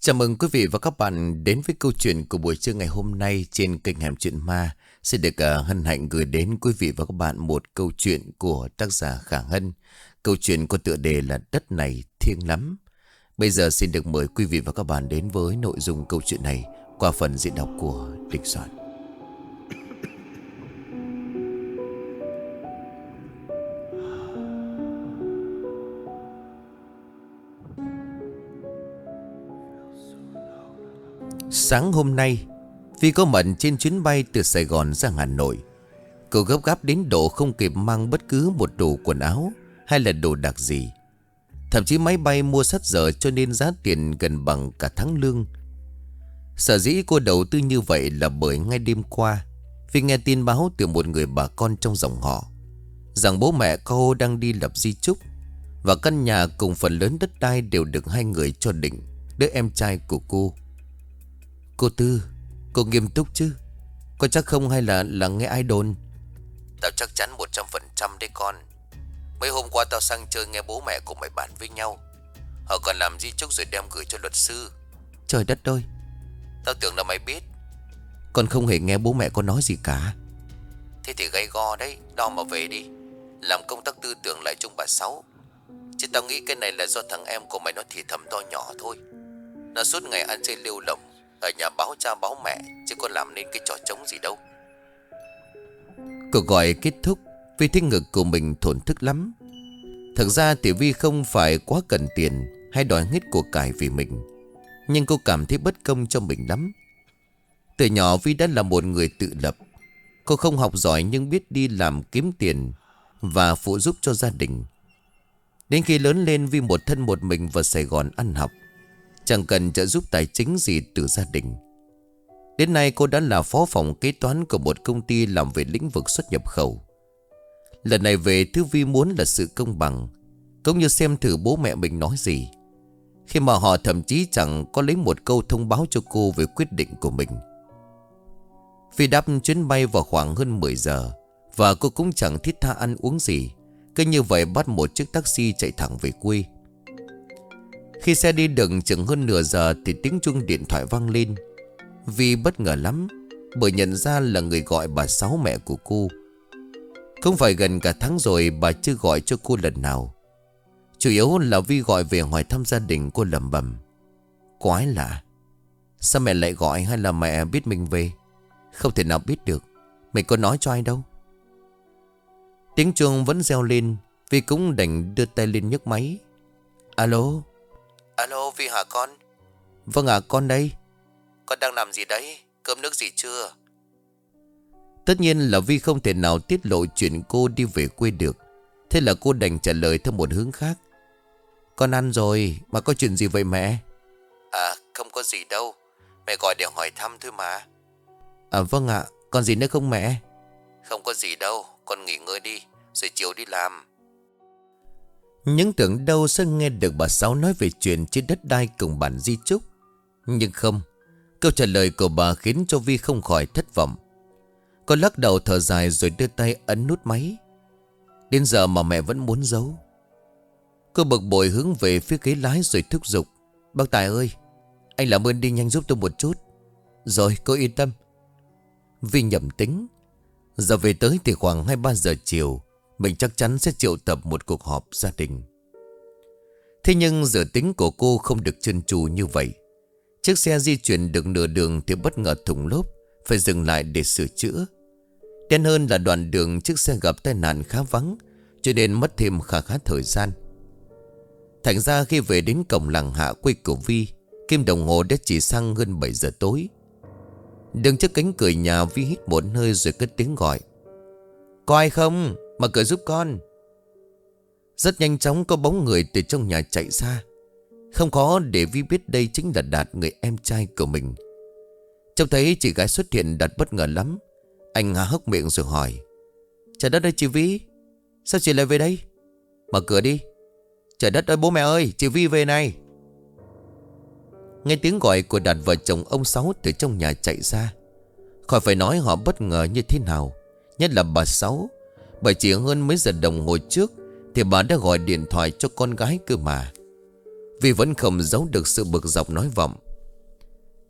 Chào mừng quý vị và các bạn đến với câu chuyện của buổi trưa ngày hôm nay trên kênh Hẻm Chuyện Ma. Xin được hân hạnh gửi đến quý vị và các bạn một câu chuyện của tác giả Khả Hân. Câu chuyện có tựa đề là Đất Này Thiêng Lắm. Bây giờ xin được mời quý vị và các bạn đến với nội dung câu chuyện này qua phần diễn đọc của Đình Soạn. Sáng hôm nay, Vi có mặt trên chuyến bay từ Sài Gòn ra Hà Nội. Cô gấp gáp đến độ không kịp mang bất cứ một đồ quần áo hay là đồ đặc gì. Thậm chí máy bay mua sát giờ cho nên giá tiền gần bằng cả tháng lương. Sở dĩ cô đầu tư như vậy là bởi ngay đêm qua, Vi nghe tin báo từ một người bà con trong dòng họ rằng bố mẹ cô đang đi lập di chúc, và căn nhà cùng phần lớn đất đai đều được hai người cho Định, đứa em trai của cô. Cô Tư, cô nghiêm túc chứ? Có chắc không hay là nghe ai đồn? Tao chắc chắn 100% đấy con. Mấy hôm qua tao sang chơi nghe bố mẹ của mày bàn với nhau. Họ còn làm di chúc rồi đem gửi cho luật sư. Trời đất ơi, tao tưởng là mày biết. Con không hề nghe bố mẹ có nói gì cả. Thế thì gay go đấy, đo mà về đi. Làm công tác tư tưởng lại chung bà Sáu. Chứ tao nghĩ cái này là do thằng em của mày nó thì thầm to nhỏ thôi. Nó suốt ngày ăn chơi lêu lỏng, ở nhà báo cha báo mẹ, chứ còn làm nên cái trò trống gì đâu. Cuộc gọi kết thúc, Vi thấy ngực của mình thổn thức lắm. Thực ra thì Vi không phải quá cần tiền hay đòi hết của cải vì mình, nhưng cô cảm thấy bất công cho mình lắm. Từ nhỏ Vi đã là một người tự lập. Cô không học giỏi nhưng biết đi làm kiếm tiền và phụ giúp cho gia đình. Đến khi lớn lên, Vi một thân một mình vào Sài Gòn ăn học, chẳng cần trợ giúp tài chính gì từ gia đình. Đến nay cô đã là phó phòng kế toán của một công ty làm về lĩnh vực xuất nhập khẩu. Lần này về, thứ Vi muốn là sự công bằng, cũng như xem thử bố mẹ mình nói gì, khi mà họ thậm chí chẳng có lấy một câu thông báo cho cô về quyết định của mình. Vi đáp chuyến bay vào khoảng hơn 10 giờ, và cô cũng chẳng thiết tha ăn uống gì, cứ như vậy bắt một chiếc taxi chạy thẳng về quê. Khi xe đi được chừng hơn nửa giờ thì tiếng chuông điện thoại vang lên. Vi bất ngờ lắm, bởi nhận ra là người gọi bà Sáu, mẹ của cô. Không phải gần cả tháng rồi bà chưa gọi cho cô lần nào. Chủ yếu là Vi gọi về hỏi thăm gia đình. Cô lẩm bẩm: quái lạ, sao mẹ lại gọi, hay là mẹ biết mình về? Không thể nào biết được, mẹ có nói cho ai đâu. Tiếng chuông vẫn reo lên, Vi cũng đành đưa tay lên nhấc máy. Alo. Alo, Vi hả con? Vâng ạ, con đây. Con đang làm gì đấy? Cơm nước gì chưa? Tất nhiên là Vi không thể nào tiết lộ chuyện cô đi về quê được. Thế là cô đành trả lời theo một hướng khác. Con ăn rồi, mà có chuyện gì vậy mẹ? À, không có gì đâu, mẹ gọi để hỏi thăm thôi mà. À vâng ạ, còn gì nữa không mẹ? Không có gì đâu, con nghỉ ngơi đi, rồi chiều đi làm. Những tưởng đâu sẽ nghe được bà Sáu nói về chuyện trên đất đai cùng bản di chúc. Nhưng không, câu trả lời của bà khiến cho Vi không khỏi thất vọng. Cô lắc đầu thở dài rồi đưa tay ấn nút máy. Đến giờ mà mẹ vẫn muốn giấu. Cô bực bội hướng về phía ghế lái rồi thúc giục: bác Tài ơi, anh làm ơn đi nhanh giúp tôi một chút. Rồi, cô yên tâm. Vi nhầm tính. Giờ về tới thì khoảng 2-3 giờ chiều, mình chắc chắn sẽ triệu tập một cuộc họp gia đình. Thế nhưng dự tính của cô không được trơn tru như vậy. Chiếc xe di chuyển được nửa đường thì bất ngờ thủng lốp, phải dừng lại để sửa chữa. Đen hơn là đoạn đường chiếc xe gặp tai nạn khá vắng, cho nên mất thêm khá thời gian. Thành ra khi về đến cổng làng hạ quê của Vi, kim đồng hồ đã chỉ sang hơn 7 giờ tối. Đứng trước cánh cửa nhà, Vi hít một hơi rồi cất tiếng gọi: có ai không? Mở cửa giúp con. Rất nhanh chóng có bóng người từ trong nhà chạy ra. Không khó để Vi biết đây chính là Đạt, người em trai của mình. Trông thấy chị gái xuất hiện, Đạt bất ngờ lắm. Anh há hốc miệng rồi hỏi: trời đất ơi chị Vi, sao chị lại về đây? Mở cửa đi. Trời đất ơi bố mẹ ơi, chị Vi về này. Nghe tiếng gọi của Đạt, vợ chồng ông Sáu từ trong nhà chạy ra. Khỏi phải nói họ bất ngờ như thế nào, nhất là bà Sáu, bởi chỉ hơn mấy giờ đồng hồ trước thì bà đã gọi điện thoại cho con gái cơ mà. Vì vẫn không giấu được sự bực dọc nói vọng: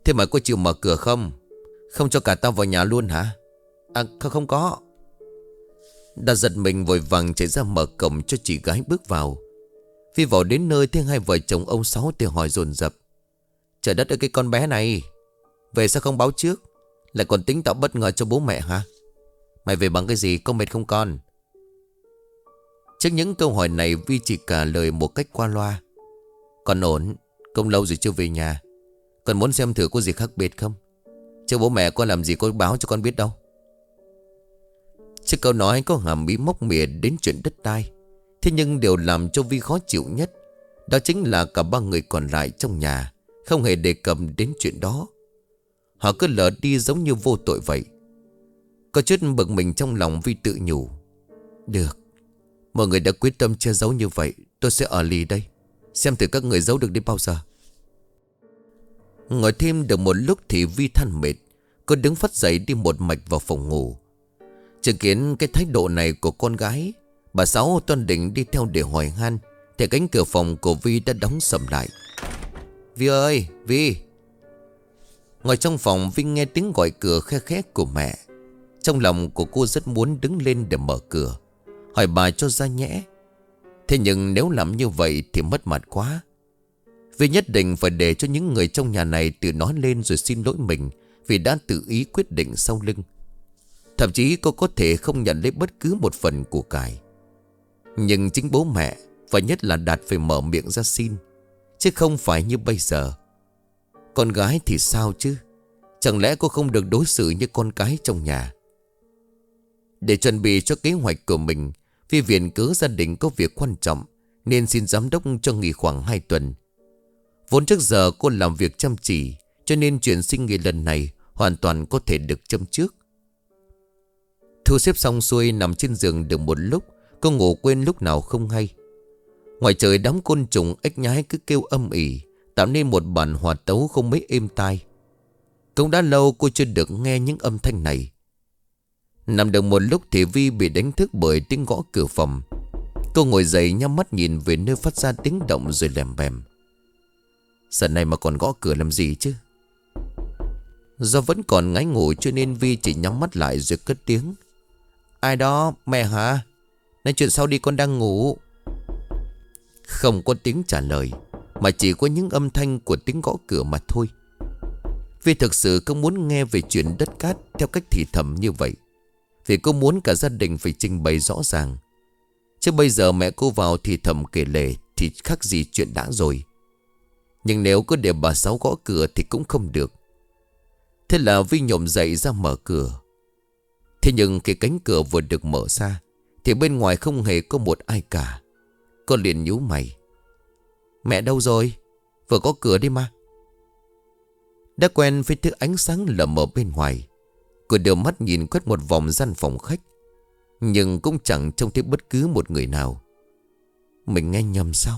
Thế mà cô chịu mở cửa không? Không cho cả tao vào nhà luôn hả? Không có. Đã giật mình vội vàng chạy ra mở cổng cho chị gái bước vào. Vi vào đến nơi thấy hai vợ chồng ông Sáu thì hỏi dồn dập: Trời đất ơi, cái con bé này về sao không báo trước? Lại còn tính tạo bất ngờ cho bố mẹ hả? Mày về bằng cái gì, có mệt không con? Trước những câu hỏi này Vi chỉ trả lời một cách qua loa: Con ổn, không lâu rồi chưa về nhà. Con muốn xem thử có gì khác biệt không? Chứ bố mẹ con làm gì có báo cho con biết đâu. Trước câu nói có hàm ý móc mỉa đến chuyện đất đai. Thế nhưng điều làm cho Vi khó chịu nhất đó chính là cả ba người còn lại trong nhà không hề đề cập đến chuyện đó. Họ cứ lờ đi giống như vô tội vậy. Có chút bực mình trong lòng, Vi tự nhủ: Được, mọi người đã quyết tâm che giấu như vậy, tôi sẽ ở lì đây, xem thử các người giấu được đến bao giờ. Ngồi thêm được một lúc thì Vi than mệt. Cô đứng phắt dậy đi một mạch vào phòng ngủ. Chứng kiến cái thái độ này của con gái, bà Sáu toan định đi theo để hỏi han thì cánh cửa phòng của Vi đã đóng sầm lại. Vi ơi, Vi! Ngồi trong phòng, Vi nghe tiếng gọi cửa khe khẽ của mẹ. Trong lòng của cô rất muốn đứng lên để mở cửa, hỏi bà cho ra nhẽ. Thế nhưng nếu làm như vậy thì mất mặt quá. Vi nhất định phải để cho những người trong nhà này tự nói lên rồi xin lỗi mình vì đã tự ý quyết định sau lưng. Thậm chí cô có thể không nhận lấy bất cứ một phần của cải. Nhưng chính bố mẹ và nhất là Đạt phải mở miệng ra xin, chứ không phải như bây giờ. Con gái thì sao chứ? Chẳng lẽ cô không được đối xử như con cái trong nhà? Để chuẩn bị cho kế hoạch của mình, Vi viện cớ gia đình có việc quan trọng nên xin giám đốc cho nghỉ khoảng 2 tuần. Vốn trước giờ cô làm việc chăm chỉ, cho nên chuyện xin nghỉ lần này hoàn toàn có thể được châm trước. Thu xếp xong xuôi, nằm trên giường được một lúc, cô ngủ quên lúc nào không hay. Ngoài trời đám côn trùng ếch nhái cứ kêu âm ỉ, tạo nên một bản hòa tấu không mấy êm tai. Cũng đã lâu cô chưa được nghe những âm thanh này. Nằm được một lúc thì Vi bị đánh thức bởi tiếng gõ cửa phòng. Cô ngồi dậy nhắm mắt nhìn về nơi phát ra tiếng động rồi lèm bèm: Giờ này mà còn gõ cửa làm gì chứ? Do vẫn còn ngáy ngủ cho nên Vi chỉ nhắm mắt lại rồi cất tiếng: Ai đó, mẹ hả? Nói chuyện sau đi, con đang ngủ. Không có tiếng trả lời, mà chỉ có những âm thanh của tiếng gõ cửa mà thôi. Vi thực sự không muốn nghe về chuyện đất cát theo cách thì thầm như vậy, vì cô muốn cả gia đình phải trình bày rõ ràng. Chứ bây giờ mẹ cô vào thì thầm kể lể thì khác gì chuyện đã rồi. Nhưng nếu cứ để bà Sáu gõ cửa thì cũng không được. Thế là Vi nhổm dậy ra mở cửa. Thế nhưng cái cánh cửa vừa được mở ra thì bên ngoài không hề có một ai cả. Cô liền nhíu mày: Mẹ đâu rồi? Vừa có cửa đi mà. Đã quen với thứ ánh sáng lờ mờ bên ngoài, cô đưa mắt nhìn quét một vòng gian phòng khách, nhưng cũng chẳng trông thấy bất cứ một người nào. Mình nghe nhầm sao?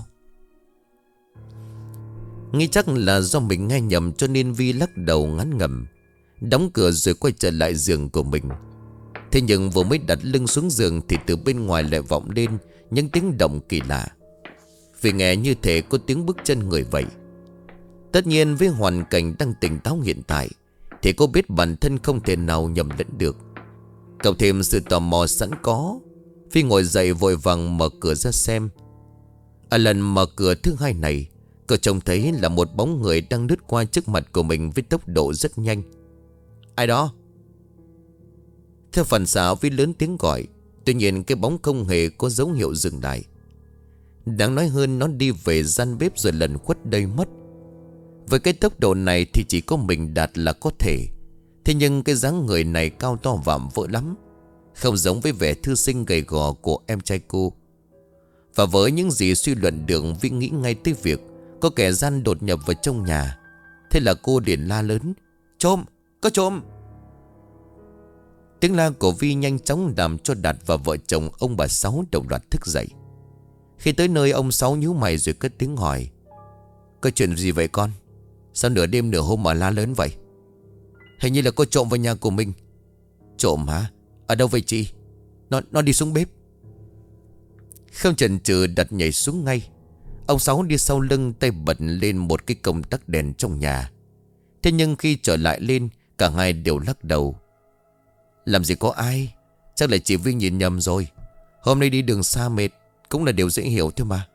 Nghĩ chắc là do mình nghe nhầm cho nên Vi lắc đầu ngán ngẩm, đóng cửa rồi quay trở lại giường của mình. Thế nhưng vừa mới đặt lưng xuống giường thì từ bên ngoài lại vọng lên những tiếng động kỳ lạ. Vì nghe như thể có tiếng bước chân người vậy. Tất nhiên với hoàn cảnh đang tỉnh táo hiện tại thì cô biết bản thân không thể nào nhầm lẫn được. Cộng thêm sự tò mò sẵn có, Phi ngồi dậy vội vàng mở cửa ra xem. Ở lần mở cửa thứ hai này, cô trông thấy là một bóng người đang lướt qua trước mặt của mình với tốc độ rất nhanh. Ai đó? Theo phản xạ Vi lớn tiếng gọi. Tuy nhiên cái bóng không hề có dấu hiệu dừng lại. Đáng nói hơn, nó đi về gian bếp rồi lần khuất đây mất. Với cái tốc độ này thì chỉ có mình Đạt là có thể. Thế nhưng cái dáng người này cao to vạm vỡ lắm, không giống với vẻ thư sinh gầy gò của em trai cô. Và với những gì suy luận được, Vi nghĩ ngay tới việc có kẻ gian đột nhập vào trong nhà. Thế là cô liền la lớn: Trộm! Có trộm! Tiếng la của Vi nhanh chóng làm cho Đạt và vợ chồng ông bà Sáu đồng loạt thức dậy. Khi tới nơi, ông Sáu nhíu mày rồi cất tiếng hỏi: Có chuyện gì vậy con? Sao nửa đêm nửa hôm mà la lớn vậy? Hình như là có trộm vào nhà của mình. Trộm hả? Ở đâu vậy chị? Nó đi xuống bếp. Không chần chừ, Đạt nhảy xuống ngay. Ông Sáu đi sau lưng, tay bật lên một cái công tắc đèn trong nhà. Thế nhưng khi trở lại lên, cả hai đều lắc đầu. Làm gì có ai, chắc là chị Vi nhìn nhầm rồi. Hôm nay đi đường xa mệt, cũng là điều dễ hiểu thôi mà.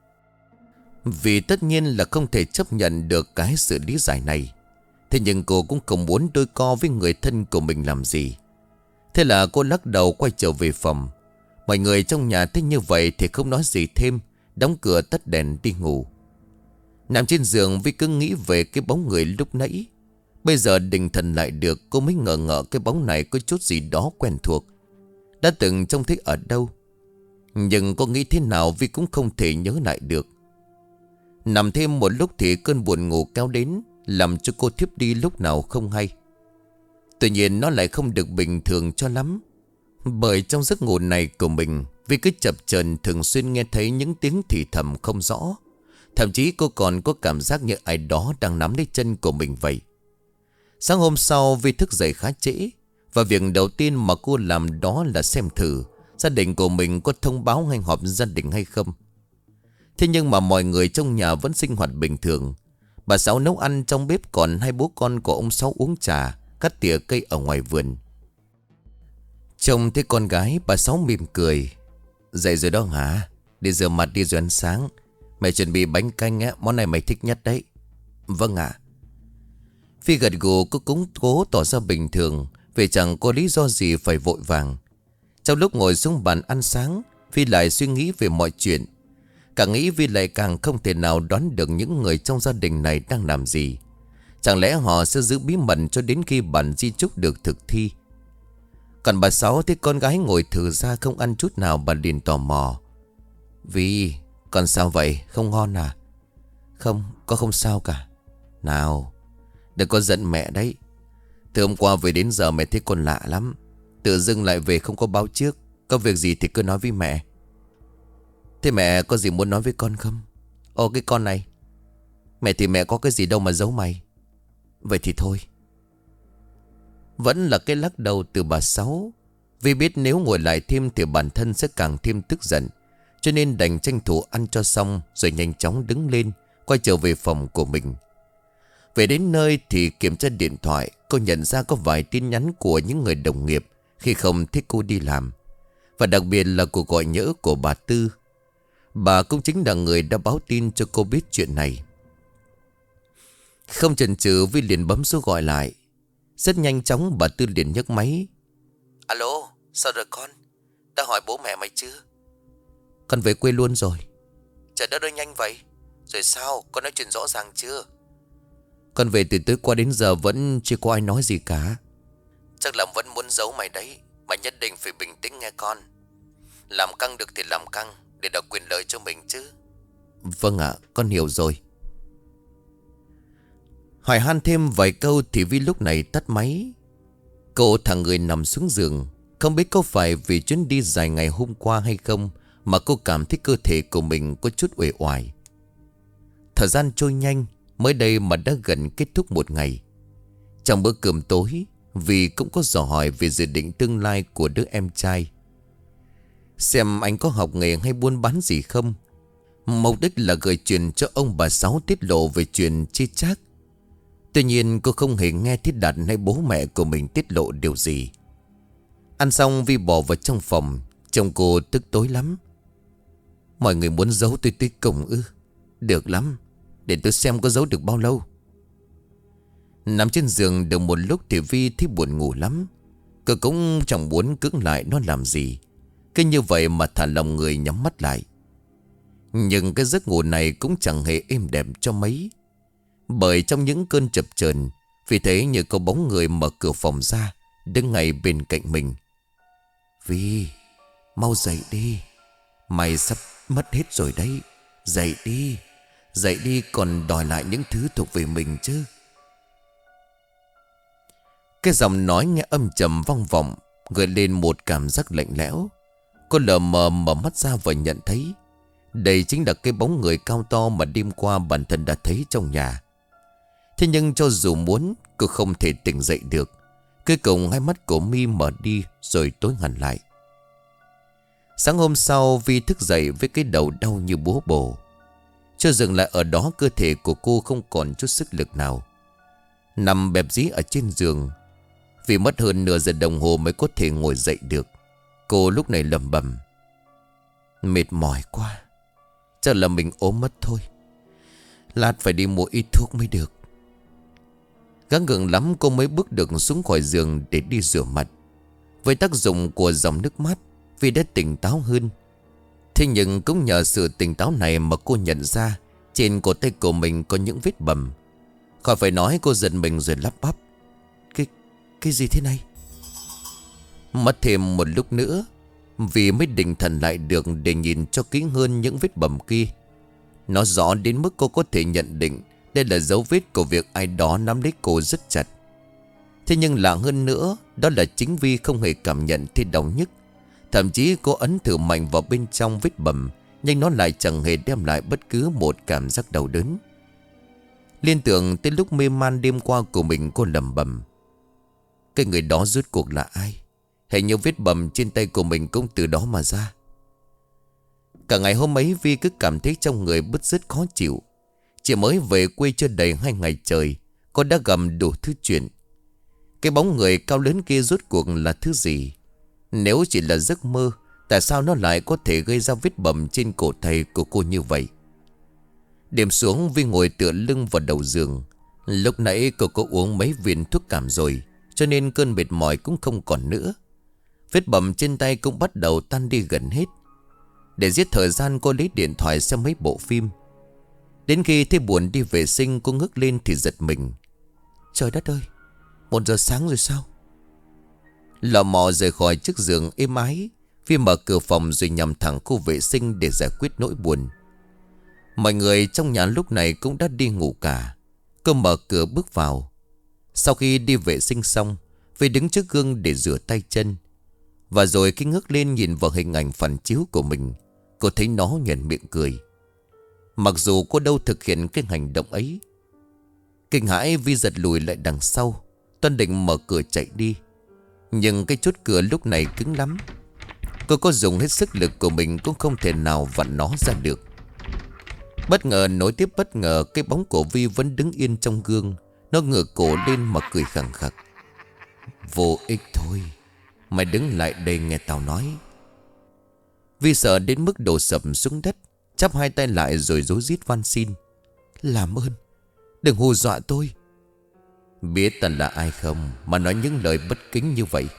Vì tất nhiên là không thể chấp nhận được cái sự lý giải này. Thế nhưng cô cũng không muốn đôi co với người thân của mình làm gì. Thế là cô lắc đầu quay trở về phòng. Mọi người trong nhà thấy như vậy thì không nói gì thêm, đóng cửa tắt đèn đi ngủ. Nằm trên giường Vi cứ nghĩ về cái bóng người lúc nãy. Bây giờ định thần lại được, cô mới ngờ ngợ cái bóng này có chút gì đó quen thuộc. Đã từng trông thấy ở đâu. Nhưng cô nghĩ thế nào Vi cũng không thể nhớ lại được. Nằm thêm một lúc thì cơn buồn ngủ kéo đến, làm cho cô thiếp đi lúc nào không hay. Tuy nhiên nó lại không được bình thường cho lắm. Bởi trong giấc ngủ này của mình, Vi cứ chập chờn thường xuyên nghe thấy những tiếng thì thầm không rõ. Thậm chí cô còn có cảm giác như ai đó đang nắm lấy chân của mình vậy. Sáng hôm sau Vi thức dậy khá trễ. Và việc đầu tiên mà cô làm đó là xem thử gia đình của mình có thông báo hay họp gia đình hay không. Thế nhưng mà mọi người trong nhà vẫn sinh hoạt bình thường. Bà Sáu nấu ăn trong bếp, còn hai bố con của ông Sáu uống trà, cắt tỉa cây ở ngoài vườn. Trông thấy con gái, bà Sáu mỉm cười. Dậy rồi đó hả? Đi rửa mặt đi rồi ăn sáng. Mẹ chuẩn bị bánh canh á, món này mày thích nhất đấy. Vâng ạ. Phi gật gù, cô cũng cố tỏ ra bình thường, vì chẳng có lý do gì phải vội vàng. Trong lúc ngồi xuống bàn ăn sáng, Phi lại suy nghĩ về mọi chuyện. Càng nghĩ Vi lại càng không thể nào đoán được những người trong gia đình này đang làm gì. Chẳng lẽ họ sẽ giữ bí mật cho đến khi bản di chúc được thực thi. Còn bà Sáu thấy con gái ngồi thử ra không ăn chút nào, bà liền tò mò. Vi, con sao vậy? Không ngon à? Không, con không sao cả. Nào, đừng có giận mẹ đấy. Từ hôm qua về đến giờ mẹ thấy con lạ lắm. Tự dưng lại về không có báo trước. Có việc gì thì cứ nói với mẹ. Thế mẹ có gì muốn nói với con không? Ồ, cái con này. Mẹ thì mẹ có cái gì đâu mà giấu mày. Vậy thì thôi. Vẫn là cái lắc đầu từ bà Sáu. Vì biết nếu ngồi lại thêm thì bản thân sẽ càng thêm tức giận, cho nên đành tranh thủ ăn cho xong, rồi nhanh chóng đứng lên, quay trở về phòng của mình. Về đến nơi thì kiểm tra điện thoại, cô nhận ra có vài tin nhắn của những người đồng nghiệp khi không thích cô đi làm. Và đặc biệt là cuộc gọi nhỡ của bà Tư. Bà cũng chính là người đã báo tin cho cô biết chuyện này. Không chần chừ, Vi liền bấm số gọi lại. Rất nhanh chóng bà Tư liền nhấc máy. Alo, sao rồi con? Đã hỏi bố mẹ mày chưa? Con về quê luôn rồi. Trời đất ơi, nhanh vậy. Rồi sao, con nói chuyện rõ ràng chưa? Con về từ tối qua đến giờ vẫn chưa có ai nói gì cả. Chắc là vẫn muốn giấu mày đấy. Mày nhất định phải bình tĩnh nghe con. Làm căng được thì làm căng, để đòi quyền lợi cho mình chứ. Vâng ạ, con hiểu rồi. Hỏi han thêm vài câu thì Vi lúc này tắt máy. Cô thằng người nằm xuống giường. Không biết có phải vì chuyến đi dài ngày hôm qua hay không mà cô cảm thấy cơ thể của mình có chút uể oải. Thời gian trôi nhanh, mới đây mà đã gần kết thúc một ngày. Trong bữa cơm tối, Vi cũng có dò hỏi về dự định tương lai của đứa em trai. Xem anh có học nghề hay buôn bán gì không. Mục đích là gửi chuyện cho ông bà Sáu tiết lộ về chuyện chia chác. Tuy nhiên cô không hề nghe Thiết Đạt hay bố mẹ của mình tiết lộ điều gì. Ăn xong Vi bỏ vào trong phòng. Chồng cô tức tối lắm. Mọi người muốn giấu tôi tới cùng ư? Được lắm, để tôi xem có giấu được bao lâu. Nằm trên giường được một lúc thì Vi thấy buồn ngủ lắm. Cô cũng chẳng muốn cưỡng lại nó làm gì. Cứ như vậy mà thả lòng người nhắm mắt lại. Nhưng cái giấc ngủ này cũng chẳng hề êm đẹp cho mấy. Bởi trong những cơn chập chờn, vì thế như có bóng người mở cửa phòng ra, đứng ngay bên cạnh mình. Vi, mau dậy đi. Mày sắp mất hết rồi đấy. Dậy đi. Dậy đi, còn đòi lại những thứ thuộc về mình chứ. Cái giọng nói nghe âm trầm vang vọng, gợi lên một cảm giác lạnh lẽo. Cô lờ mờ mở mắt ra và nhận thấy đây chính là cái bóng người cao to mà đêm qua bản thân đã thấy trong nhà. Thế nhưng cho dù muốn, cô không thể tỉnh dậy được. Cuối cùng hai mắt của Mi mở đi rồi tối hẳn lại. Sáng hôm sau, Vi thức dậy với cái đầu đau như búa bổ. Chưa dừng lại ở đó, cơ thể của cô không còn chút sức lực nào. nằm bẹp dí ở trên giường. Vì mất hơn nửa giờ đồng hồ mới có thể ngồi dậy được. Cô lúc này lẩm bẩm: mệt mỏi quá, chắc là mình ốm mất thôi. Lát phải đi mua ít thuốc mới được. Gắng gượng lắm cô mới bước được xuống khỏi giường để đi rửa mặt. Với tác dụng của dòng nước mát, Vi đã tỉnh táo hơn. Thế nhưng cũng nhờ sự tỉnh táo này mà cô nhận ra trên cổ tay của mình có những vết bầm. Khỏi phải nói, cô giật mình rồi lắp bắp: Cái gì thế này? Mất thêm một lúc nữa vì mới định thần lại được để nhìn cho kỹ hơn những vết bầm kia. Nó rõ đến mức cô có thể nhận định đây là dấu vết của việc ai đó nắm lấy cô rất chặt. Thế nhưng lạ hơn nữa, đó là chính Vi không hề cảm nhận thấy đau nhức. Thậm chí cô ấn thử mạnh vào bên trong vết bầm, nhưng nó lại chẳng hề đem lại bất cứ một cảm giác đau đớn. Liên tưởng tới lúc mê man đêm qua của mình, cô lẩm bẩm: cái người đó rốt cuộc là ai? Hình như vết bầm trên tay của mình cũng từ đó mà ra. Cả ngày hôm ấy Vi cứ cảm thấy trong người bứt rứt khó chịu. Chỉ mới về quê chưa đầy 2 ngày trời, cô đã gặp đủ thứ chuyện. Cái bóng người cao lớn kia rốt cuộc là thứ gì? Nếu chỉ là giấc mơ, tại sao nó lại có thể gây ra vết bầm trên cổ tay của cô như vậy? Đêm xuống, Vi ngồi tựa lưng vào đầu giường. Lúc nãy cô có uống mấy viên thuốc cảm rồi, cho nên cơn mệt mỏi cũng không còn nữa. Vết bầm trên tay cũng bắt đầu tan đi gần hết. Để giết thời gian, cô lấy điện thoại xem mấy bộ phim. Đến khi thấy buồn đi vệ sinh, cô ngước lên thì giật mình. Trời đất ơi, 1 giờ sáng rồi sao? Lò mò rời khỏi chiếc giường êm ái, Vi mở cửa phòng rồi nhằm thẳng khu vệ sinh để giải quyết nỗi buồn. Mọi người trong nhà lúc này cũng đã đi ngủ cả. Cô mở cửa bước vào. Sau khi đi vệ sinh xong, Vi đứng trước gương để rửa tay chân. Và rồi khi ngước lên nhìn vào hình ảnh phản chiếu của mình, cô thấy nó nhoẻn miệng cười. Mặc dù cô đâu thực hiện cái hành động ấy. Kinh hãi, Vi giật lùi lại đằng sau, toan định mở cửa chạy đi. Nhưng cái chốt cửa lúc này cứng lắm. Cô có dùng hết sức lực của mình cũng không thể nào vặn nó ra được. Bất ngờ nối tiếp bất ngờ, cái bóng của Vi vẫn đứng yên trong gương. Nó ngửa cổ lên mà cười khẳng khặc. Vô ích thôi, mày đứng lại đây nghe tao nói. Vi sợ đến mức đổ sập xuống đất, chắp hai tay lại rồi rối rít van xin. Làm ơn, đừng hù dọa tôi. Biết ta là ai không mà nói những lời bất kính như vậy?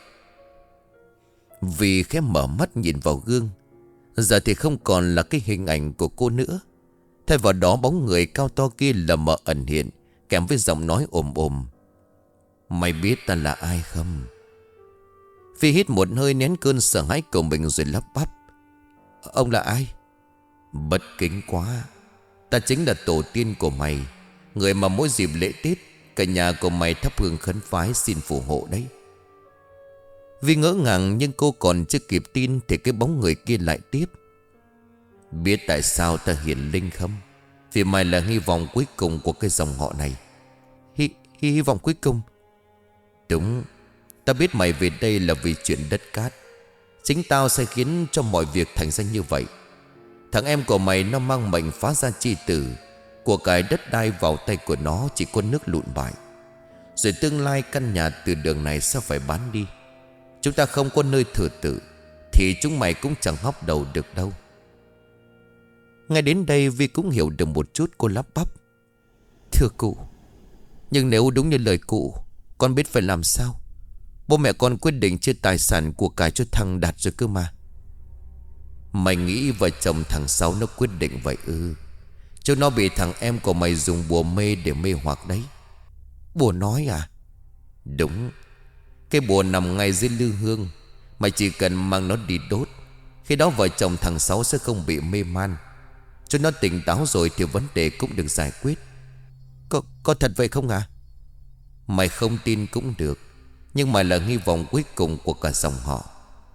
Vi khẽ mở mắt nhìn vào gương. Giờ thì không còn là cái hình ảnh của cô nữa. Thay vào đó, bóng người cao to kia lờ mờ ẩn hiện, kèm với giọng nói ồm ồm. Mày biết ta là ai không? Vi hít một hơi nén cơn sợ hãi của mình rồi lắp bắp. Ông là ai? Bất kính quá. Ta chính là tổ tiên của mày, người mà mỗi dịp lễ Tết cả nhà của mày thắp hương khấn vái xin phù hộ đấy. Vi ngỡ ngàng, nhưng cô còn chưa kịp tin thì cái bóng người kia lại tiếp. Biết tại sao ta hiển linh không? Vì mày là hy vọng cuối cùng của cái dòng họ này. Hy vọng cuối cùng? Đúng. Ta biết mày về đây là vì chuyện đất cát. Chính tao sẽ khiến cho mọi việc thành ra như vậy. Thằng em của mày nó mang mệnh phá gia chi tử. Của cải đất đai vào tay của nó chỉ có nước lụn bại. Rồi tương lai căn nhà từ đường này sẽ phải bán đi. Chúng ta không có nơi thừa tự thì chúng mày cũng chẳng hóc đầu được đâu. Ngay đến đây Vi cũng hiểu được một chút. Cô lắp bắp. Thưa cụ, nhưng nếu đúng như lời cụ, con biết phải làm sao. Bố mẹ con quyết định chia tài sản của cải cho thằng Đạt rồi cơ mà. Mày nghĩ vợ chồng thằng Sáu nó quyết định vậy ư? Chứ nó bị thằng em của mày dùng bùa mê để mê hoặc đấy. Bùa nói à? Đúng. Cái bùa nằm ngay dưới lư hương. Mày chỉ cần mang nó đi đốt. Khi đó vợ chồng thằng Sáu sẽ không bị mê man. Cho nó tỉnh táo rồi thì vấn đề cũng được giải quyết. Có thật vậy không à? Mày không tin cũng được, nhưng mày là hy vọng cuối cùng của cả dòng họ.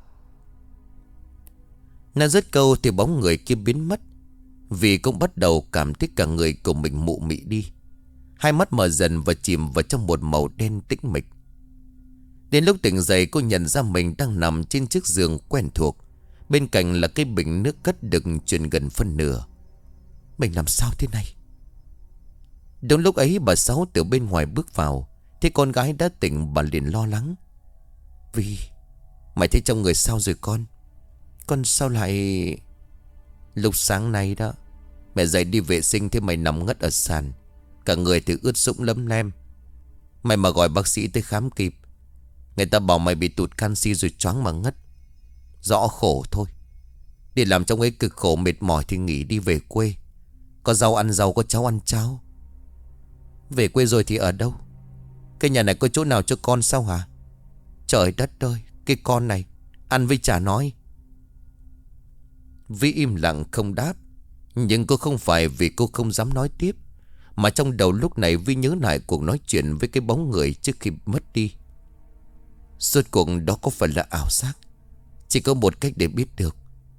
Nó dứt câu thì bóng người kia biến mất. Vì cũng bắt đầu cảm thấy cả người của mình mụ mị đi. Hai mắt mở dần và chìm vào trong một màu đen tĩnh mịch. Đến lúc tỉnh dậy, cô nhận ra mình đang nằm trên chiếc giường quen thuộc. Bên cạnh là cái bình nước cất được chuyển gần phân nửa. Mình làm sao thế này? Đúng lúc ấy bà Sáu từ bên ngoài bước vào. Thế con gái đã tỉnh, bà liền lo lắng. Vi, mày thấy trong người sao rồi con? Con sao lại... Lúc sáng nay đó, mẹ dậy đi vệ sinh thấy mày nằm ngất ở sàn, cả người thì ướt sũng lấm lem. Mày mà gọi bác sĩ tới khám kịp, người ta bảo mày bị tụt canxi rồi choáng mà ngất. Rõ khổ thôi. Đi làm trong ấy cực khổ mệt mỏi thì nghỉ đi về quê. Có rau ăn rau, có cháo ăn cháo. Về quê rồi thì ở đâu? Cái nhà này có chỗ nào cho con sao hả? Trời đất ơi, cái con này ăn với chả nói. Vi im lặng không đáp. Nhưng cô không phải vì cô không dám nói tiếp, mà trong đầu lúc này Vi nhớ lại cuộc nói chuyện với cái bóng người trước khi mất đi. Rốt cuộc đó có phải là ảo giác? Chỉ có một cách để biết được.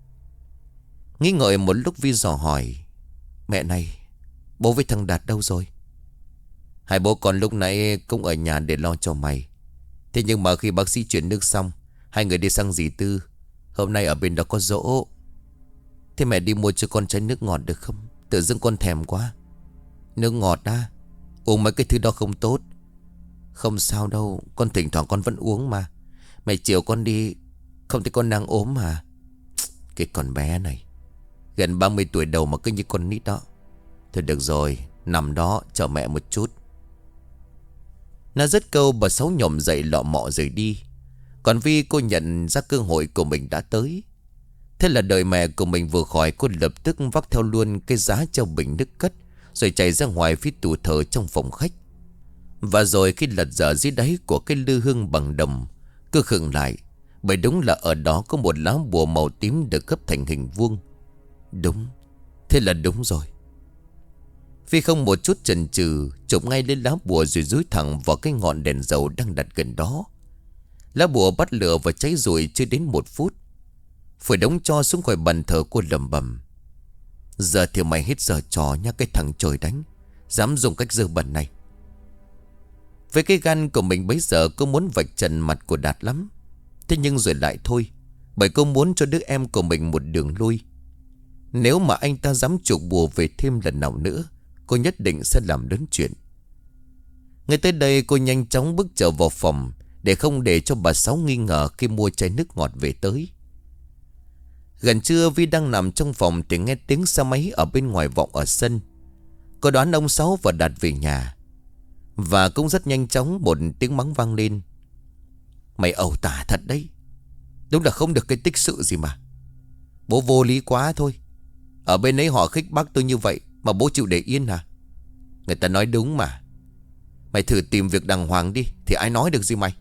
Nghĩ ngợi một lúc Vi dò hỏi. Mẹ này, bố với thằng Đạt đâu rồi? Hai bố con lúc nãy cũng ở nhà để lo cho mày. Thế nhưng mà khi bác sĩ chuyển nước xong, hai người đi sang dì Tư. Hôm nay ở bên đó có giỗ. Thế mẹ đi mua cho con chai nước ngọt được không? Tự dưng con thèm quá. Nước ngọt á? Uống mấy cái thứ đó không tốt. Không sao đâu, con thỉnh thoảng con vẫn uống mà. Mẹ chiều con đi, không thấy con đang ốm mà. Cái con bé này, gần 30 tuổi đầu mà cứ như con nít đó. Thôi được rồi, nằm đó chờ mẹ một chút. Nó dứt câu, bà Sáu nhổm dậy lọ mọ rời đi. Còn Vi, cô nhận ra cơ hội của mình đã tới. Thế là đời mẹ của mình vừa khỏi, cô lập tức vác theo luôn cái giá treo bình nước cất, rồi chạy ra ngoài phía tủ thờ trong phòng khách. Và rồi khi lật dở dưới đáy của cái lư hương bằng đồng, cô khựng lại, bởi đúng là ở đó có một lá bùa màu tím được gấp thành hình vuông. Đúng, thế là đúng rồi. Phi không một chút chần chừ, chụp ngay lên lá bùa rồi dúi thẳng vào cái ngọn đèn dầu đang đặt gần đó. Lá bùa bắt lửa và cháy rụi chưa đến 1 phút. Phải đống cho xuống khỏi bàn thờ, cô lẩm bẩm. Giờ thì mày hết giờ trò nha, cái thằng trời đánh, dám dùng cách dơ bẩn này. Với cái gan của mình bấy giờ, cô muốn vạch trần mặt của Đạt lắm. Thế nhưng rồi lại thôi, bởi cô muốn cho đứa em của mình một đường lui. Nếu mà anh ta dám chuộc bùa về thêm lần nào nữa, cô nhất định sẽ làm lớn chuyện. Ngay tới đây, cô nhanh chóng bước trở vào phòng, để không để cho bà Sáu nghi ngờ khi mua chai nước ngọt về tới. Gần trưa, Vi đang nằm trong phòng thì nghe tiếng xe máy ở bên ngoài vọng ở sân. Cô đoán ông Sáu và Đạt về nhà. Và cũng rất nhanh chóng một tiếng mắng vang lên. Mày ẩu tả thật đấy. Đúng là không được cái tích sự gì mà. Bố vô lý quá thôi. Ở bên ấy họ khích bác tôi như vậy mà bố chịu để yên hả? Người ta nói đúng mà. Mày thử tìm việc đàng hoàng đi, thì ai nói được gì mày.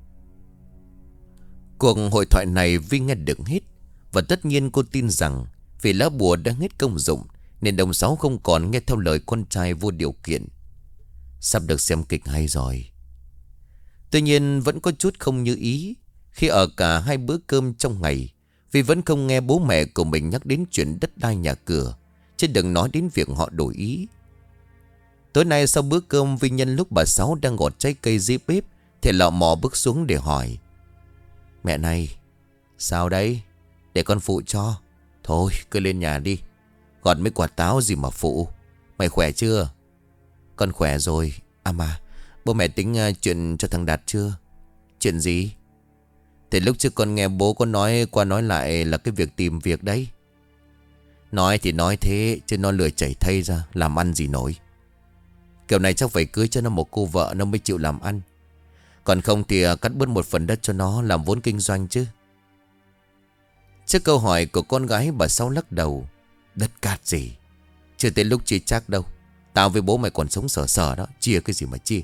Cuộc hội thoại này Vi nghe được hết. Và tất nhiên cô tin rằng vì lá bùa đã hết công dụng, nên ông Sáu không còn nghe theo lời con trai vô điều kiện. Sắp được xem kịch hay rồi. Tuy nhiên vẫn có chút không như ý. Khi ở cả hai bữa cơm trong ngày, Vi vẫn không nghe bố mẹ của mình nhắc đến chuyện đất đai nhà cửa, chứ đừng nói đến việc họ đổi ý. Tối nay sau bữa cơm, Vi nhân lúc bà Sáu đang gọt trái cây dưới bếp thì lọ mò bước xuống để hỏi. Mẹ này, sao đấy? Để con phụ cho. Thôi cứ lên nhà đi, gọt mấy quả táo gì mà phụ. Mày khỏe chưa? Con khỏe rồi. À mà bố mẹ tính chuyện cho thằng Đạt chưa? Chuyện gì? Thì lúc trước con nghe bố có nói qua nói lại là cái việc tìm việc đấy. Nói thì nói thế, chứ nó lười chảy thây ra, làm ăn gì nổi. Kiểu này chắc phải cưới cho nó một cô vợ nó mới chịu làm ăn. Còn không thì cắt bớt một phần đất cho nó làm vốn kinh doanh chứ. Trước câu hỏi của con gái, bà Sáu lắc đầu. Đất cát gì? Chưa tới lúc chia chắc đâu. Tao với bố mày còn sống sờ sờ đó, chia cái gì mà chia.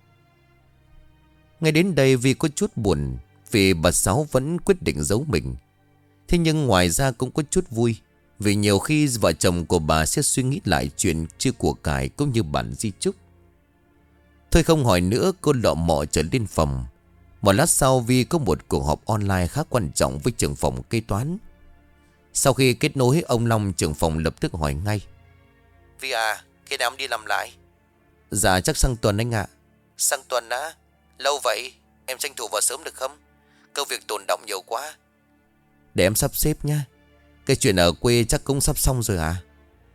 Ngay đến đây Vi có chút buồn, vì bà Sáu vẫn quyết định giấu mình. Thế nhưng ngoài ra cũng có chút vui, vì nhiều khi vợ chồng của bà sẽ suy nghĩ lại chuyện chia của cải cũng như bản di chúc. Thôi không hỏi nữa, cô lọ mọ trở lên phòng. Một lát sau, Vi có một cuộc họp online khá quan trọng với trưởng phòng kế toán. Sau khi kết nối, ông Long trưởng phòng lập tức hỏi ngay. Vi à, khi nào em đi làm lại? Dạ chắc sang tuần anh ạ. Sang tuần á? Lâu vậy, em tranh thủ vào sớm được không? Công việc tồn đọng nhiều quá. Để em sắp xếp nha. Cái chuyện ở quê chắc cũng sắp xong rồi à?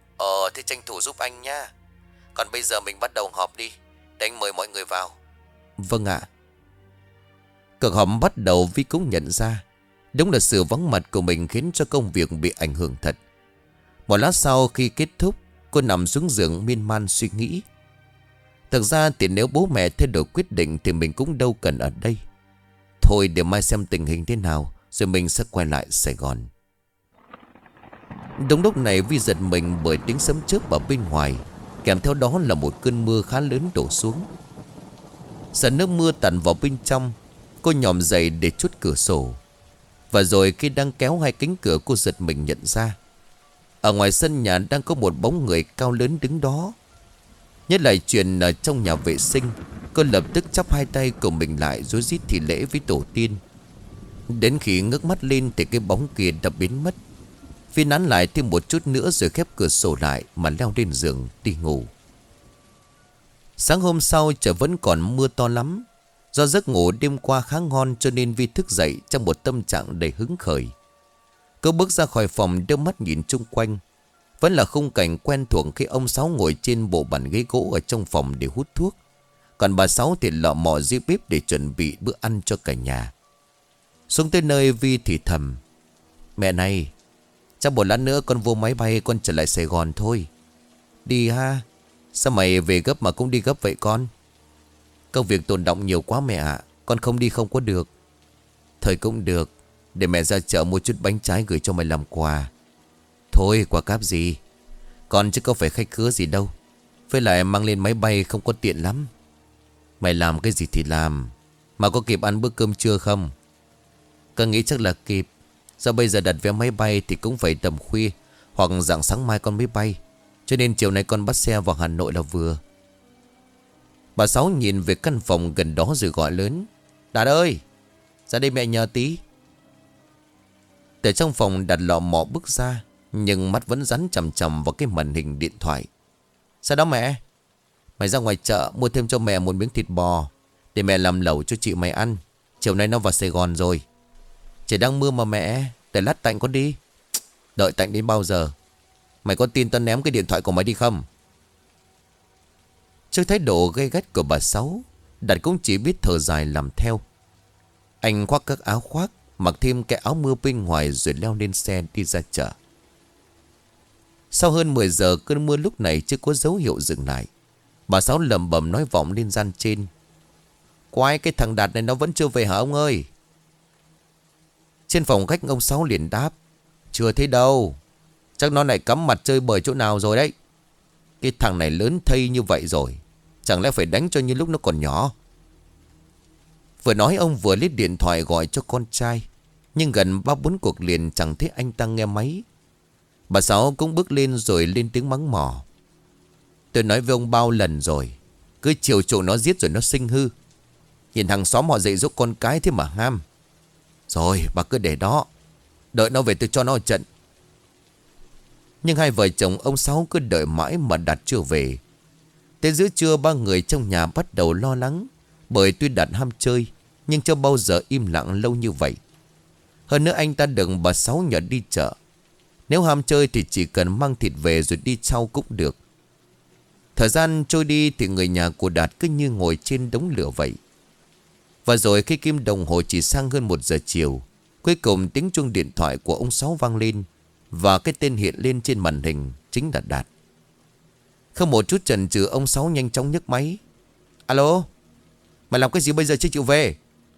Thế tranh thủ giúp anh nha. Còn bây giờ mình bắt đầu họp đi, để anh mời mọi người vào. Vâng ạ. Cuộc họp bắt đầu Vi cũng nhận ra đúng là sự vắng mặt của mình khiến cho công việc bị ảnh hưởng thật. Một lát sau khi kết thúc, cô nằm xuống giường miên man suy nghĩ. Thực ra thì nếu bố mẹ thay đổi quyết định thì mình cũng đâu cần ở đây. Thôi để mai xem tình hình thế nào rồi mình sẽ quay lại Sài Gòn. Đúng lúc này Vi giật mình bởi tiếng sấm chớp ở bên ngoài, kèm theo đó là một cơn mưa khá lớn đổ xuống. Sợ nước mưa tạt vào bên trong, cô nhòm dậy để chốt cửa sổ. Và rồi khi đang kéo hai cánh cửa, cô giật mình nhận ra ở ngoài sân nhà đang có một bóng người cao lớn đứng đó. Nhớ lại chuyện ở trong nhà vệ sinh, cô lập tức chắp hai tay của mình lại rối rít thì lễ với tổ tiên. Đến khi ngước mắt lên thì cái bóng kia đã biến mất. Vi nán lại thêm một chút nữa rồi khép cửa sổ lại mà leo lên giường đi ngủ. Sáng hôm sau trời vẫn còn mưa to lắm. Do giấc ngủ đêm qua khá ngon cho nên Vi thức dậy trong một tâm trạng đầy hứng khởi. Cô bước ra khỏi phòng đưa mắt nhìn chung quanh. Vẫn là khung cảnh quen thuộc khi ông Sáu ngồi trên bộ bàn ghế gỗ ở trong phòng để hút thuốc. Còn bà Sáu thì lọ mọ dưới bếp để chuẩn bị bữa ăn cho cả nhà. Xuống tới nơi Vi thì thầm: Mẹ này, chắc một lát nữa con vô máy bay con trở lại Sài Gòn thôi. Đi ha? Sao mày về gấp mà cũng đi gấp vậy con? Công việc tồn đọng nhiều quá mẹ ạ. Con không đi không có được. Thời cũng được. Để mẹ ra chợ mua chút bánh trái gửi cho mày làm quà. Thôi quà cáp gì, con chứ có phải khách khứa gì đâu. Với lại mang lên máy bay không có tiện lắm. Mày làm cái gì thì làm, mà có kịp ăn bữa cơm trưa không? Con nghĩ chắc là kịp. Do bây giờ đặt vé máy bay thì cũng phải tầm khuya hoặc rạng sáng mai con mới bay. Cho nên chiều nay con bắt xe vào Hà Nội là vừa. Bà Sáu nhìn về căn phòng gần đó rồi gọi lớn: Đạt ơi, ra đây mẹ nhờ tí. Từ trong phòng Đạt lọ mọ bước ra, nhưng mắt vẫn rắn chằm chằm vào cái màn hình điện thoại. Sao đó mẹ? Mày ra ngoài chợ mua thêm cho mẹ một miếng thịt bò để mẹ làm lẩu cho chị mày ăn. Chiều nay nó vào Sài Gòn rồi. Trời đang mưa mà mẹ, để lát tạnh con đi. Đợi tạnh đến bao giờ? Mày có tin tao ném cái điện thoại của mày đi không? Trước thái độ gay gắt của bà Sáu, Đạt cũng chỉ biết thở dài làm theo. Anh khoác các áo khoác, mặc thêm cái áo mưa bên ngoài rồi leo lên xe đi ra chợ. Sau hơn 10 giờ cơn mưa lúc này chưa có dấu hiệu dừng lại. Bà Sáu lẩm bẩm nói vọng lên gian trên: Quái, cái thằng Đạt này nó vẫn chưa về hả ông ơi? Trên phòng khách ông Sáu liền đáp: Chưa thấy đâu. Chắc nó lại cắm mặt chơi bời chỗ nào rồi đấy. Cái thằng này lớn thây như vậy rồi, chẳng lẽ phải đánh cho như lúc nó còn nhỏ? Vừa nói ông vừa lấy điện thoại gọi cho con trai. Nhưng gần 3-4 cuộc liền chẳng thấy anh ta nghe máy. Bà Sáu cũng bước lên rồi lên tiếng mắng mỏ: Tôi nói với ông bao lần rồi, cứ chiều chuộng nó giết rồi nó sinh hư. Nhìn hàng xóm họ dạy dỗ con cái thế mà ham. Rồi bà cứ để đó, đợi nó về tôi cho nó một trận. Nhưng hai vợ chồng ông Sáu cứ đợi mãi mà Đạt chưa về. Tới giữa trưa ba người trong nhà bắt đầu lo lắng. Bởi tuy Đạt ham chơi nhưng chưa bao giờ im lặng lâu như vậy. Hơn nữa anh ta đừng bà Sáu nhờ đi chợ. Nếu ham chơi thì chỉ cần mang thịt về rồi đi sau cũng được. Thời gian trôi đi thì người nhà của Đạt cứ như ngồi trên đống lửa vậy. Và rồi khi kim đồng hồ chỉ sang hơn 1 giờ chiều, cuối cùng tiếng chuông điện thoại của ông Sáu vang lên. Và cái tên hiện lên trên màn hình chính là Đạt. Không một chút chần chừ ông Sáu nhanh chóng nhấc máy. Alo, mày làm cái gì bây giờ chưa chịu về?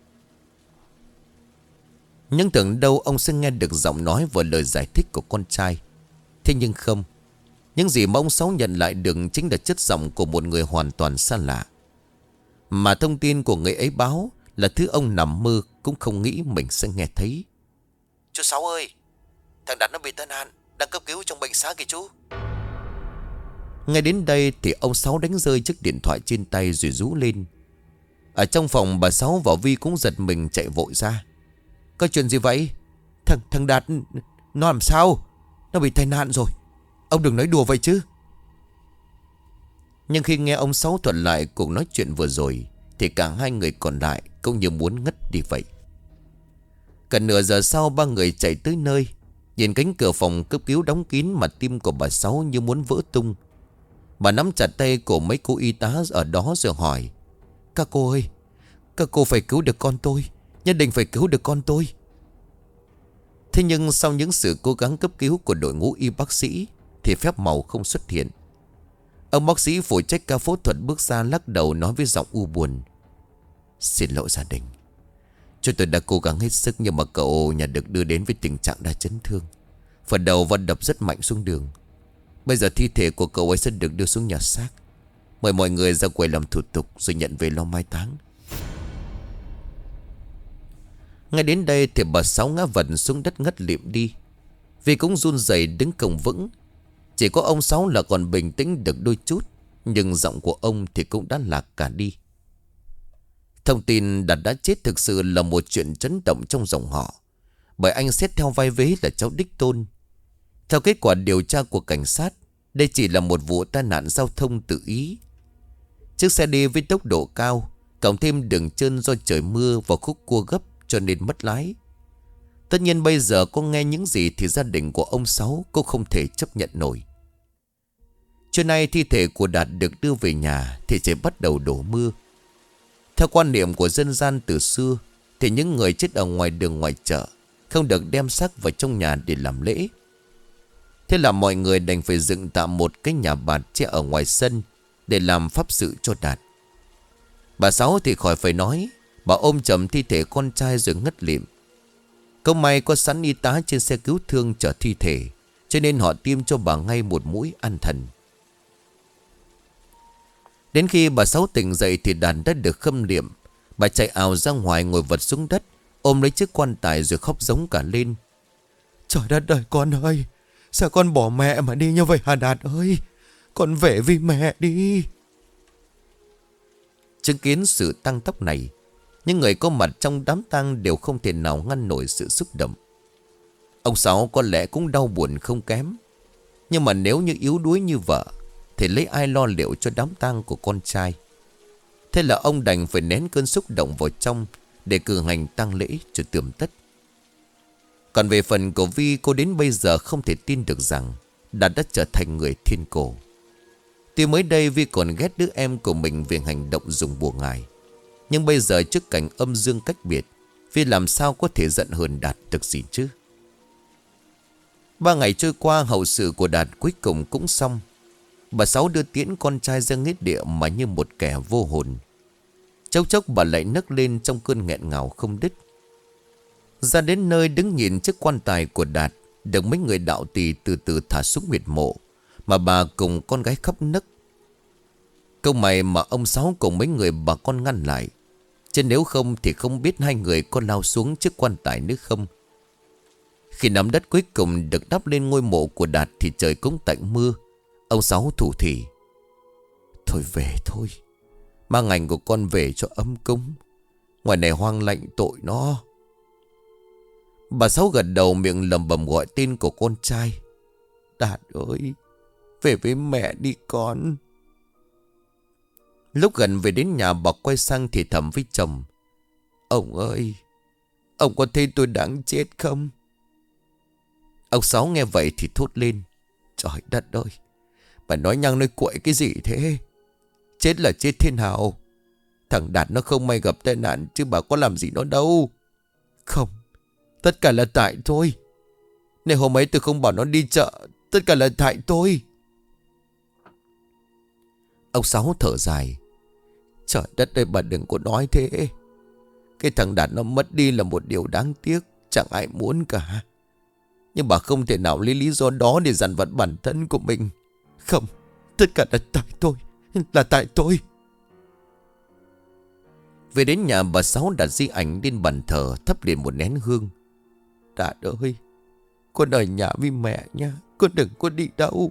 Nhưng tưởng đâu ông sẽ nghe được giọng nói và lời giải thích của con trai. Thế nhưng không. Những gì mà ông Sáu nhận lại được chính là chất giọng của một người hoàn toàn xa lạ. Mà thông tin của người ấy báo là thứ ông nằm mơ cũng không nghĩ mình sẽ nghe thấy. Chú Sáu ơi, thằng Đạt nó bị tai nạn, đang cấp cứu trong bệnh xá kìa chú. Ngay đến đây thì ông Sáu đánh rơi chiếc điện thoại trên tay rồi rú lên. Ở trong phòng bà Sáu và Vi cũng giật mình chạy vội ra. Có chuyện gì vậy? Thằng Đạt nó làm sao? Nó bị tai nạn rồi. Ông đừng nói đùa vậy chứ. Nhưng khi nghe ông Sáu thuật lại cuộc nói chuyện vừa rồi thì cả hai người còn lại cũng như muốn ngất đi vậy. Gần nửa giờ sau ba người chạy tới nơi. Nhìn cánh cửa phòng cấp cứu đóng kín mà tim của bà Sáu như muốn vỡ tung. Bà nắm chặt tay của mấy cô y tá ở đó rồi hỏi: Các cô ơi, Các cô phải cứu được con tôi, nhất định phải cứu được con tôi. Thế nhưng sau những sự cố gắng cấp cứu của đội ngũ y bác sĩ thì phép màu không xuất hiện. Ông bác sĩ phụ trách ca phẫu thuật bước ra lắc đầu nói với giọng u buồn: Xin lỗi gia đình, chúng tôi đã cố gắng hết sức, nhưng mà cậu nhà được đưa đến với tình trạng đa chấn thương, phần đầu và đập rất mạnh xuống đường. Bây giờ thi thể của cậu ấy sẽ được đưa xuống nhà xác. Mời mọi người ra quầy làm thủ tục rồi nhận về lo mai táng. Ngay đến đây thì bà Sáu ngã vật xuống đất ngất lịm đi. Vì cũng run rẩy đứng cổng vững. Chỉ có ông Sáu là còn bình tĩnh được đôi chút, nhưng giọng của ông thì cũng đã lạc cả đi. Thông tin Đạt đã chết thực sự là một chuyện chấn động trong dòng họ, bởi anh xét theo vai vế là cháu đích tôn. Theo kết quả điều tra của cảnh sát, đây chỉ là một vụ tai nạn giao thông tự ý. Chiếc xe đi với tốc độ cao, cộng thêm đường trơn do trời mưa và khúc cua gấp cho nên mất lái. Tất nhiên bây giờ có nghe những gì thì gia đình của ông Sáu cũng không thể chấp nhận nổi. Trưa nay thi thể của Đạt được đưa về nhà thì trời bắt đầu đổ mưa. Theo quan niệm của dân gian từ xưa thì những người chết ở ngoài đường ngoài chợ không được đem xác vào trong nhà để làm lễ. Thế là mọi người đành phải dựng tạm một cái nhà bạt tre ở ngoài sân để làm pháp sự cho Đạt. Bà Sáu thì khỏi phải nói, bà ôm chầm thi thể con trai rồi ngất lịm. Không may có sẵn y tá trên xe cứu thương chở thi thể, cho nên họ tiêm cho bà ngay một mũi an thần. Đến khi bà Sáu tỉnh dậy thì Đạt đã được khâm liệm. Bà chạy ào ra ngoài ngồi vật xuống đất, ôm lấy chiếc quan tài rồi khóc giống cả lên. Trời đất ơi con ơi, sao con bỏ mẹ mà đi như vậy hả Đạt ơi? Con về vì mẹ đi. Chứng kiến sự tang tóc này, những người có mặt trong đám tang đều không thể nào ngăn nổi sự xúc động. Ông Sáu có lẽ cũng đau buồn không kém, nhưng mà nếu như yếu đuối như vợ thì lấy ai lo liệu cho đám tang của con trai. Thế là ông đành phải nén cơn xúc động vào trong để cử hành tang lễ cho tươm tất. Còn về phần của Vi, cô đến bây giờ không thể tin được rằng Đạt đã trở thành người thiên cổ. Tuy mới đây Vi còn ghét đứa em của mình vì hành động dùng bùa ngải, nhưng bây giờ trước cảnh âm dương cách biệt, Vi làm sao có thể giận hờn Đạt được gì chứ. 3 ngày trôi qua, hậu sự của Đạt cuối cùng cũng xong. Bà Sáu đưa tiễn con trai ra nghĩa địa mà như một kẻ vô hồn. Chốc chốc bà lại nấc lên trong cơn nghẹn ngào không đứt. Ra đến nơi đứng nhìn chiếc quan tài của Đạt được mấy người đạo tỳ từ từ thả xuống huyệt mộ, mà bà cùng con gái khóc nấc. Câu mày mà ông Sáu cùng mấy người bà con ngăn lại, chứ nếu không thì không biết hai người có lao xuống chiếc quan tài nữa không. Khi nắm đất cuối cùng được đắp lên ngôi mộ của Đạt thì trời cũng tạnh mưa. Ông Sáu thủ thỉ: Thôi về thôi, mang ảnh của con về cho ấm cúng, ngoài này hoang lạnh tội nó. Bà Sáu gật đầu, miệng lẩm bẩm gọi tên của con trai: Đạt ơi, về với mẹ đi con. Lúc gần về đến nhà, bà quay sang thì thầm với chồng: Ông ơi, ông có thấy tôi đáng chết không? Ông Sáu nghe vậy thì thốt lên: Trời đất ơi, bà nói nhăng nói cuội cái gì thế? Chết là chết thế nào? Thằng Đạt nó không may gặp tai nạn, chứ bà có làm gì nó đâu. Không, tất cả là tại tôi. Nếu hôm ấy tôi không bảo nó đi chợ, tất cả là tại tôi. Ông Sáu thở dài: Trời đất ơi, bà đừng có nói thế. Cái thằng Đạt nó mất đi là một điều đáng tiếc, chẳng ai muốn cả. Nhưng bà không thể nào lấy lý do đó để dằn vặt bản thân của mình. Không, tất cả là tại tôi, là tại tôi. Về đến nhà, bà Sáu đặt di ảnh lên bàn thờ, thắp liền một nén hương. Đạt ơi, con ở nhà với mẹ nha, con đừng có đi đâu.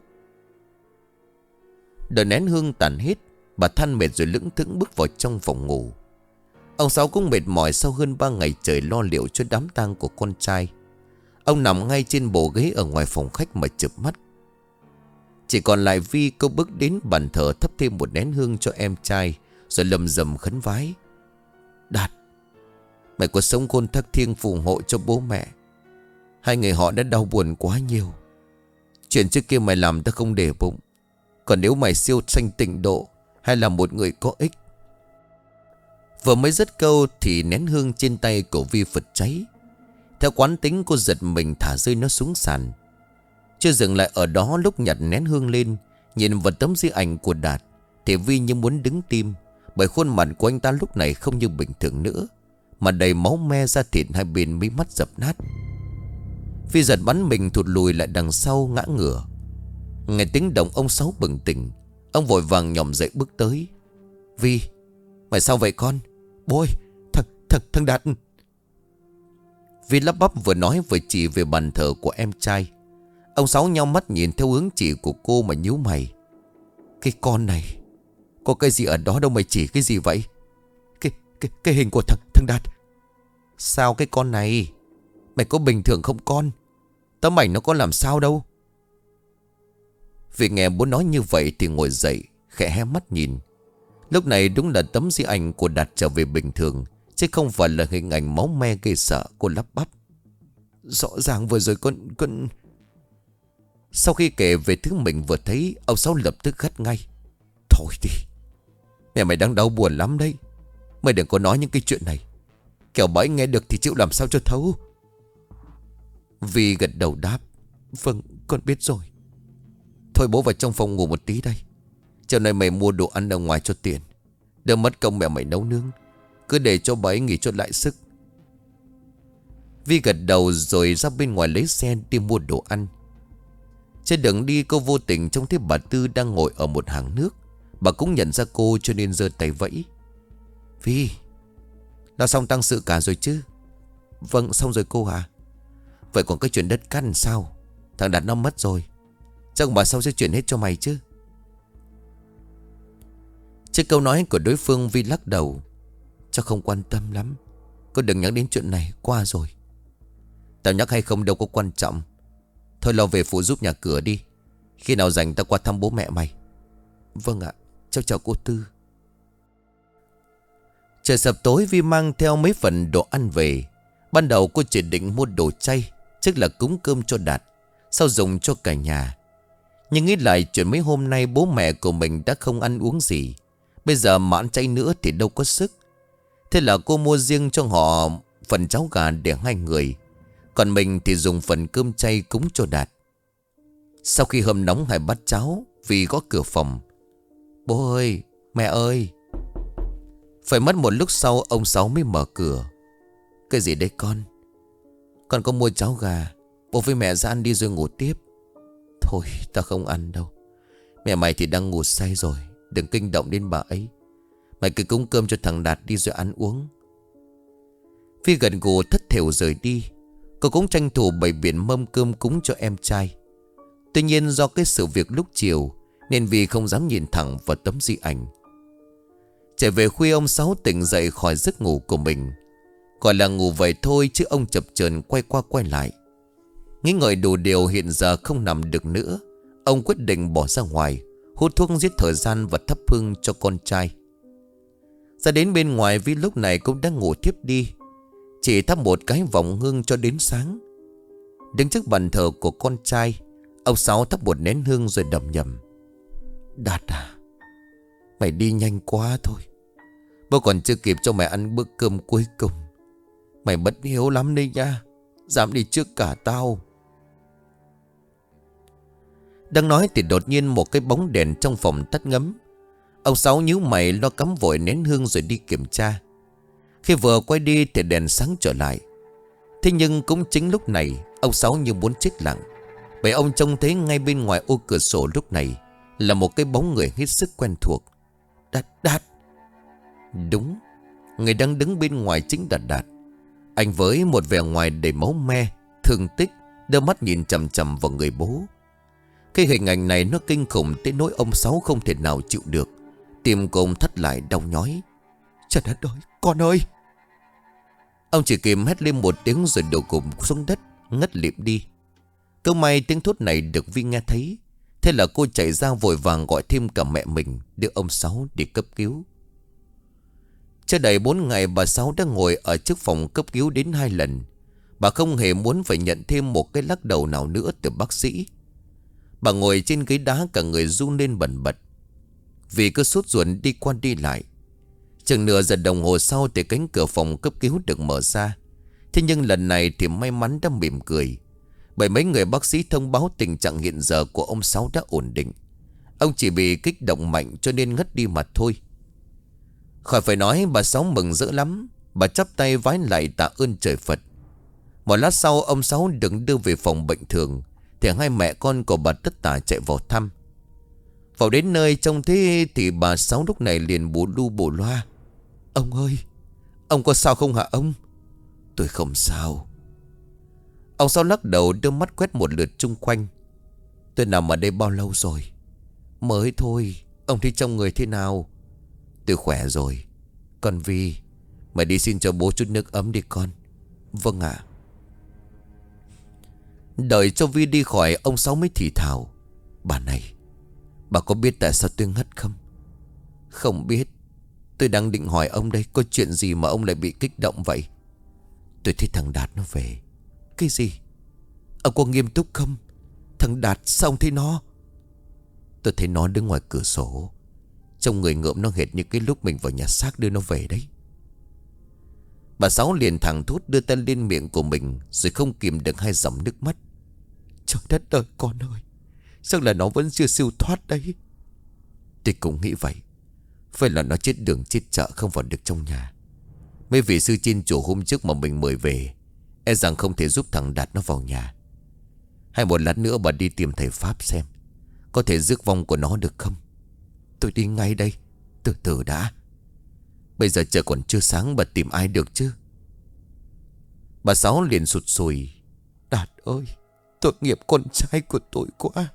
Đợi nén hương tàn hết, bà than mệt rồi lững thững bước vào trong phòng ngủ. Ông Sáu cũng mệt mỏi sau hơn 3 ngày trời lo liệu cho đám tang của con trai. Ông nằm ngay trên bộ ghế ở ngoài phòng khách mà chợp mắt. Chỉ còn lại Vi, cô bước đến bàn thờ thắp thêm một nén hương cho em trai, rồi lầm rầm khấn vái: Đạt, mày có sống khôn thác thiêng phù hộ cho bố mẹ. Hai người họ đã đau buồn quá nhiều. Chuyện trước kia mày làm ta không để bụng. Còn nếu mày siêu sanh tịnh độ hay là một người có ích, Vừa mới dứt câu thì nén hương trên tay của Vi phật cháy. Theo quán tính cô giật mình thả rơi nó xuống sàn. Chưa dừng lại ở đó, lúc nhặt nén hương lên, nhìn vào tấm di ảnh của Đạt, thì Vi như muốn đứng tim. Bởi khuôn mặt của anh ta lúc này không như bình thường nữa, mà đầy máu me, da thịt hai bên mí mắt dập nát. Vi giật bắn mình thụt lùi lại đằng sau, ngã ngửa. Nghe tiếng động ông Sáu bừng tỉnh. Ông vội vàng nhòm dậy bước tới. Vi, mày sao vậy con? Bố ơi, thằng Đạt. Vi lắp bắp vừa nói vừa chỉ về bàn thờ của em trai. Ông Sáu nhao mắt nhìn theo hướng chỉ của cô mà nhíu mày. Cái con này, có cái gì ở đó đâu, mày chỉ cái gì vậy? Cái hình của thằng Đạt. Sao cái con này? Mày có bình thường không con? Tấm ảnh nó có làm sao đâu. Vì nghe bố nói như vậy thì ngồi dậy, khẽ hé mắt nhìn. Lúc này đúng là tấm di ảnh của Đạt trở về bình thường, chứ không phải là hình ảnh máu me ghê sợ. Cô lắp bắp. Rõ ràng vừa rồi con... Sau khi kể về thứ mình vừa thấy, ông Sáu lập tức gắt ngay. Thôi đi, mẹ mày đang đau buồn lắm đấy. Mày đừng có nói những cái chuyện này, kẻo bà ấy nghe được thì chịu làm sao cho thấu. Vi gật đầu đáp. Vâng, con biết rồi. Thôi bố vào trong phòng ngủ một tí đây. Chiều nay mày mua đồ ăn ở ngoài cho tiền, đừng mất công mẹ mày nấu nướng. Cứ để cho bà ấy nghỉ cho lại sức. Vi gật đầu rồi ra bên ngoài lấy xe đi mua đồ ăn. Trên đường đi cô vô tình trông thấy bà Tư đang ngồi ở một hàng nước. Bà cũng nhận ra cô cho nên giơ tay vẫy. Vi, đã xong tang sự cả rồi chứ? Vâng xong rồi cô à. Vậy còn cái chuyện đất cát làm sao? Thằng Đạt nó mất rồi, chắc bà sau sẽ chuyển hết cho mày chứ? Trước câu nói của đối phương, Vi lắc đầu. Chắc không quan tâm lắm. Cô đừng nhắc đến chuyện này, qua rồi. Tao nhắc hay không đâu có quan trọng. Thôi lo về phụ giúp nhà cửa đi. Khi nào rảnh tao qua thăm bố mẹ mày. Vâng ạ, cháu chào cô Tư. Trời sập tối, Vi mang theo mấy phần đồ ăn về. Ban đầu cô chỉ định mua đồ chay, tức là cúng cơm cho Đạt, sau dùng cho cả nhà. Nhưng nghĩ lại chuyện mấy hôm nay bố mẹ của mình đã không ăn uống gì, bây giờ mà ăn chay nữa thì đâu có sức. Thế là cô mua riêng cho họ phần cháo gà để hai người, còn mình thì dùng phần cơm chay cúng cho Đạt. Sau khi hâm nóng hai bát cháo, Vi gõ cửa phòng. Bố ơi, mẹ ơi. Phải mất một lúc sau ông Sáu mới mở cửa. Cái gì đấy con? Con có mua cháo gà, bố với mẹ ra ăn đi rồi ngủ tiếp. Thôi ta không ăn đâu. Mẹ mày thì đang ngủ say rồi, đừng kinh động đến bà ấy. Mày cứ cúng cơm cho thằng Đạt đi rồi ăn uống. Phi gần gù thất thểu rời đi. Cô cũng tranh thủ bày biện mâm cơm cúng cho em trai. Tuy nhiên do cái sự việc lúc chiều nên Vi không dám nhìn thẳng vào tấm di ảnh. Trở về khuya, ông Sáu tỉnh dậy khỏi giấc ngủ của mình. Gọi là ngủ vậy thôi chứ ông chập chờn quay qua quay lại. Nghĩ ngợi đủ điều hiện giờ không nằm được nữa, ông quyết định bỏ ra ngoài, hút thuốc giết thời gian và thắp hương cho con trai. Ra đến bên ngoài, Vi lúc này cũng đã ngủ thiếp đi, chỉ thắp một cái vòng hương cho đến sáng. Đứng trước bàn thờ của con trai, ông Sáu thắp một nén hương rồi đầm nhầm. Đạt à, mày đi nhanh quá thôi. Bố còn chưa kịp cho mày ăn bữa cơm cuối cùng. Mày bất hiếu lắm đấy nha, dám đi trước cả tao. Đang nói thì đột nhiên một cái bóng đèn trong phòng tắt ngấm. Ông Sáu nhíu mày lo cắm vội nén hương rồi đi kiểm tra. Khi vừa quay đi thì đèn sáng trở lại. Thế nhưng cũng chính lúc này, ông Sáu như muốn chết lặng, bởi ông trông thấy ngay bên ngoài ô cửa sổ lúc này là một cái bóng người hết sức quen thuộc. Đạt. Đúng, người đang đứng bên ngoài chính là Đạt. Anh với một vẻ ngoài đầy máu me, thương tích, đôi mắt nhìn chằm chằm vào người bố. Cái hình ảnh này nó kinh khủng tới nỗi ông Sáu không thể nào chịu được. Tim của ông thắt lại đau nhói. Trời đất ơi, con ơi! Ông chỉ kìm hét lên một tiếng rồi đổ gục xuống đất, ngất lịm đi. Cơ may tiếng thốt này được Vi nghe thấy. Thế là cô chạy ra vội vàng gọi thêm cả mẹ mình, đưa ông Sáu đi cấp cứu. Chưa đầy 4 ngày, bà Sáu đã ngồi ở trước phòng cấp cứu đến 2 lần. Bà không hề muốn phải nhận thêm một cái lắc đầu nào nữa từ bác sĩ. Bà ngồi trên ghế đá cả người run lên bần bật, vì cứ sốt ruột đi qua đi lại. Chừng nửa giờ đồng hồ sau thì cánh cửa phòng cấp cứu được mở ra. Thế nhưng lần này thì may mắn đã mỉm cười, bởi mấy người bác sĩ thông báo tình trạng hiện giờ của ông Sáu đã ổn định. Ông chỉ bị kích động mạnh cho nên ngất đi mà thôi. Khỏi phải nói, bà Sáu mừng rỡ lắm. Bà chắp tay vái lại tạ ơn trời Phật. Một lát sau ông Sáu được đưa về phòng bệnh thường, thì hai mẹ con của bà tất tả chạy vào thăm. Vào đến nơi trông thế thì bà Sáu lúc này liền bù lu bù loa: "Ông ơi, ông có sao không hả ông?" "Tôi không sao." Ông Sáu lắc đầu đưa mắt quét một lượt chung quanh. "Tôi nằm ở đây bao lâu rồi?" "Mới thôi." "Ông thấy trong người thế nào?" "Tôi khỏe rồi." "Con Vi, mày đi xin cho bố chút nước ấm đi con." "Vâng ạ." Đợi cho Vi đi khỏi, ông Sáu mới thì thào: "Bà này, bà có biết tại sao tôi ngất không?" "Không biết." "Tôi đang định hỏi ông đây, có chuyện gì mà ông lại bị kích động vậy?" "Tôi thấy thằng Đạt nó về." "Cái gì? Ông có nghiêm túc không? Thằng Đạt, sao ông thấy nó?" "Tôi thấy nó đứng ngoài cửa sổ, trông người ngợm nó hệt như cái lúc mình vào nhà xác đưa nó về đấy." Bà Sáu liền thẳng thốt đưa tay lên miệng của mình, rồi không kìm được hai dòng nước mắt. "Trời đất ơi con ơi, chắc là nó vẫn chưa siêu thoát đấy." "Tôi cũng nghĩ vậy. Phải là nó chết đường chết chợ không vào được trong nhà. Mấy vị sư trên chùa hôm trước mà mình mời về, e rằng không thể giúp thằng Đạt nó vào nhà. Hay một lát nữa bà đi tìm thầy Pháp xem có thể rước vong của nó được không?" "Tôi đi ngay đây." "Từ từ đã. Bây giờ trời còn chưa sáng, bà tìm ai được chứ?" Bà Sáu liền sụt sùi: "Đạt ơi, tội nghiệp con trai của tôi quá."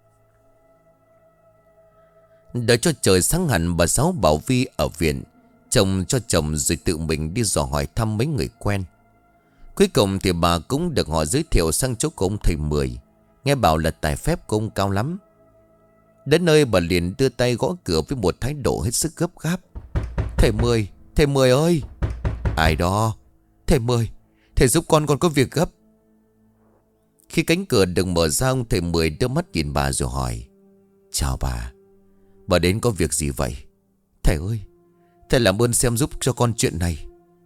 Đợi cho trời sáng hẳn, bà Sáu bảo Vi ở viện chồng cho chồng, rồi tự mình đi dò hỏi thăm mấy người quen. Cuối cùng thì bà cũng được họ giới thiệu sang chỗ của ông thầy Mười. Nghe bảo là tài phép của ông cao lắm. Đến nơi bà liền đưa tay gõ cửa với một thái độ hết sức gấp gáp: "Thầy Mười, thầy Mười ơi!" "Ai đó?" "Thầy Mười, thầy giúp con có việc gấp." Khi cánh cửa được mở ra, ông thầy Mười đưa mắt nhìn bà rồi hỏi: "Chào bà đến có việc gì vậy?" "Thầy ơi, thầy làm ơn xem giúp cho con chuyện này."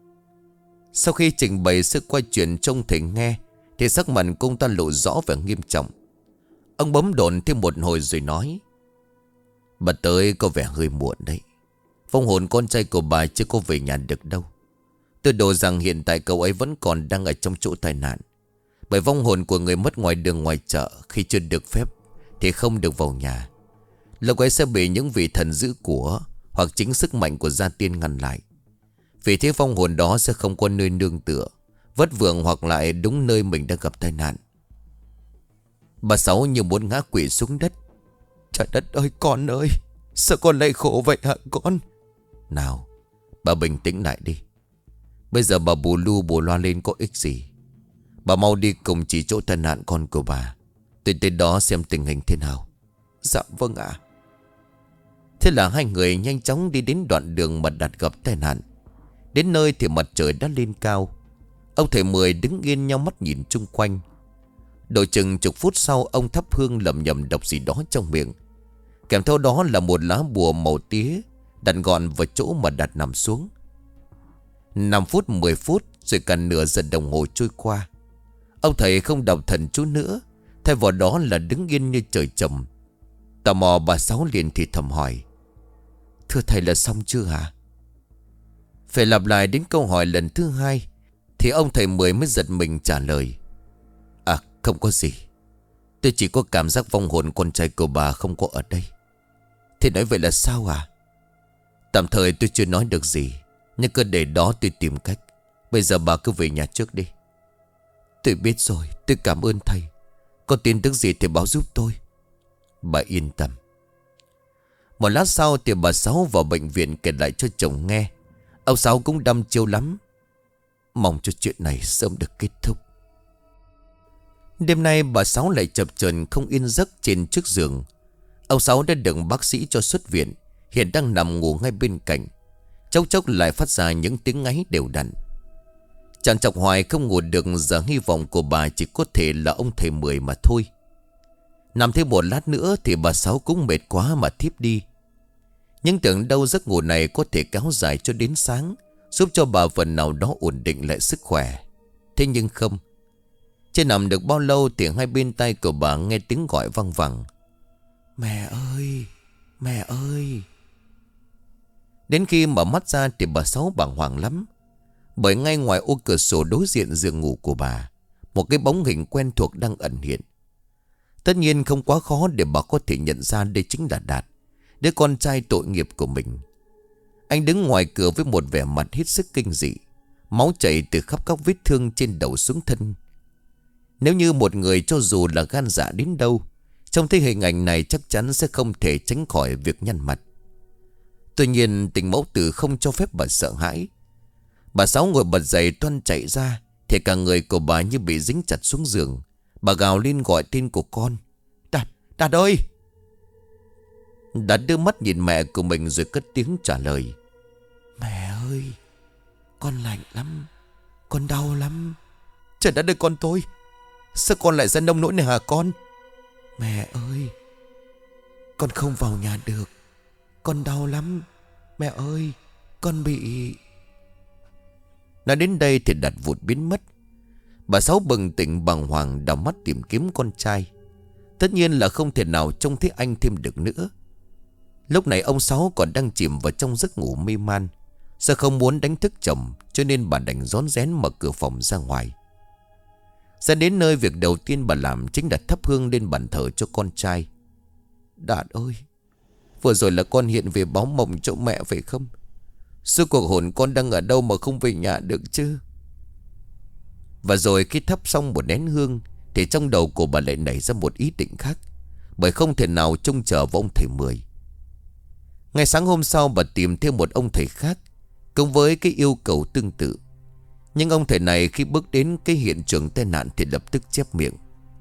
Sau khi trình bày sự quay chuyện trông thầy nghe, thì sắc mặt của ông ta lộ rõ vẻ nghiêm trọng. Ông bấm độn thêm một hồi rồi nói: "Bà tới có vẻ hơi muộn đấy. Vong hồn con trai của bà chưa có về nhà được đâu. Tôi đồ rằng hiện tại cậu ấy vẫn còn đang ở trong chỗ tai nạn. Bởi vong hồn của người mất ngoài đường ngoài chợ khi chưa được phép thì không được vào nhà. Lúc ấy sẽ bị những vị thần giữ của hoặc chính sức mạnh của gia tiên ngăn lại. Vì thế vong hồn đó sẽ không có nơi nương tựa, vất vưởng hoặc lại đúng nơi mình đã gặp tai nạn." Bà Sáu như muốn ngã quỵ xuống đất: "Trời đất ơi con ơi, sao con lại khổ vậy hả con?" "Nào, bà bình tĩnh lại đi. Bây giờ bà bù lu bù loa lên có ích gì. Bà mau đi cùng chỉ chỗ tai nạn con của bà. Tôi tới đó xem tình hình thế nào." "Dạ vâng ạ." Thế là hai người nhanh chóng đi đến đoạn đường mà Đạt gặp tai nạn. Đến nơi thì mặt trời đã lên cao. Ông thầy Mười đứng yên nhau mắt nhìn chung quanh. Độ chừng chục phút sau, ông thắp hương lẩm nhẩm đọc gì đó trong miệng. Kèm theo đó là một lá bùa màu tía đặt gọn vào chỗ mà Đạt nằm xuống. 5 phút 10 phút rồi cả nửa giờ đồng hồ trôi qua. Ông thầy không đọc thần chú nữa, thay vào đó là đứng yên như trời trồng. Tò mò bà Sáu liền thì thầm hỏi: "Thưa thầy là xong chưa hả?" Phải lặp lại đến câu hỏi lần thứ hai thì ông thầy Mười mới giật mình trả lời: "À không có gì. Tôi chỉ có cảm giác vong hồn con trai của bà không có ở đây." "Thì nói vậy là sao à?" "Tạm thời tôi chưa nói được gì, nhưng cứ để đó tôi tìm cách. Bây giờ bà cứ về nhà trước đi." "Tôi biết rồi, tôi cảm ơn thầy. Có tin tức gì thì báo giúp tôi." "Bà yên tâm." Một lát sau thì bà Sáu vào bệnh viện kể lại cho chồng nghe. Ông Sáu cũng đăm chiêu lắm, mong cho chuyện này sớm được kết thúc. Đêm nay bà Sáu lại chập chờn không yên giấc trên chiếc giường. Ông Sáu đã được bác sĩ cho xuất viện, hiện đang nằm ngủ ngay bên cạnh. Chốc chốc lại phát ra những tiếng ngáy đều đặn. Chàng chọc hoài không ngủ được, giờ hy vọng của bà chỉ có thể là ông thầy Mười mà thôi. Nằm thêm một lát nữa thì bà Sáu cũng mệt quá mà thiếp đi. Nhưng tưởng đâu giấc ngủ này có thể kéo dài cho đến sáng, giúp cho bà phần nào đó ổn định lại sức khỏe. Thế nhưng không. Chưa nằm được bao lâu thì hai bên tay của bà nghe tiếng gọi văng vẳng. Mẹ ơi! Mẹ ơi! Đến khi mở mắt ra thì bà Sáu bàng hoàng lắm. Bởi ngay ngoài ô cửa sổ đối diện giường ngủ của bà, một cái bóng hình quen thuộc đang ẩn hiện. Tất nhiên không quá khó để bà có thể nhận ra đây chính là Đạt, đứa con trai tội nghiệp của mình. Anh đứng ngoài cửa với một vẻ mặt hết sức kinh dị, máu chảy từ khắp các vết thương trên đầu xuống thân. Nếu như một người cho dù là gan dạ đến đâu, trông thấy hình ảnh này chắc chắn sẽ không thể tránh khỏi việc nhăn mặt. Tuy nhiên tình mẫu tử không cho phép bà sợ hãi. Bà Sáu ngồi bật dậy toan chạy ra thì cả người của bà như bị dính chặt xuống giường. Bà gào lên gọi tên của con. Đạt! Đạt ơi! Đạt đưa mắt nhìn mẹ của mình rồi cất tiếng trả lời. Mẹ ơi! Con lạnh lắm, con đau lắm. Trời đất ơi con tôi! Sao con lại ra nông nỗi này hả con? Mẹ ơi! Con không vào nhà được, con đau lắm. Mẹ ơi! Con bị... Nói đến đây thì Đạt vụt biến mất. Bà Sáu bừng tỉnh bàng hoàng đảo mắt tìm kiếm con trai. Tất nhiên là không thể nào trông thấy anh thêm được nữa. Lúc này ông Sáu còn đang chìm vào trong giấc ngủ mê man. Sao không muốn đánh thức chồng, cho nên bà đành rón rén mở cửa phòng ra ngoài. Ra đến nơi, việc đầu tiên bà làm chính là thắp hương lên bàn thờ cho con trai. Đạt ơi! Vừa rồi là con hiện về báo mộng cho mẹ phải không? Suốt cuộc hồn con đang ở đâu mà không về nhà được chứ? Và rồi khi thắp xong một nén hương thì trong đầu của bà lại nảy ra một ý định khác. Bởi không thể nào trông chờ vào ông thầy Mười. Ngày sáng hôm sau bà tìm thêm một ông thầy khác, cùng với cái yêu cầu tương tự. Nhưng ông thầy này khi bước đến cái hiện trường tai nạn thì lập tức chép miệng.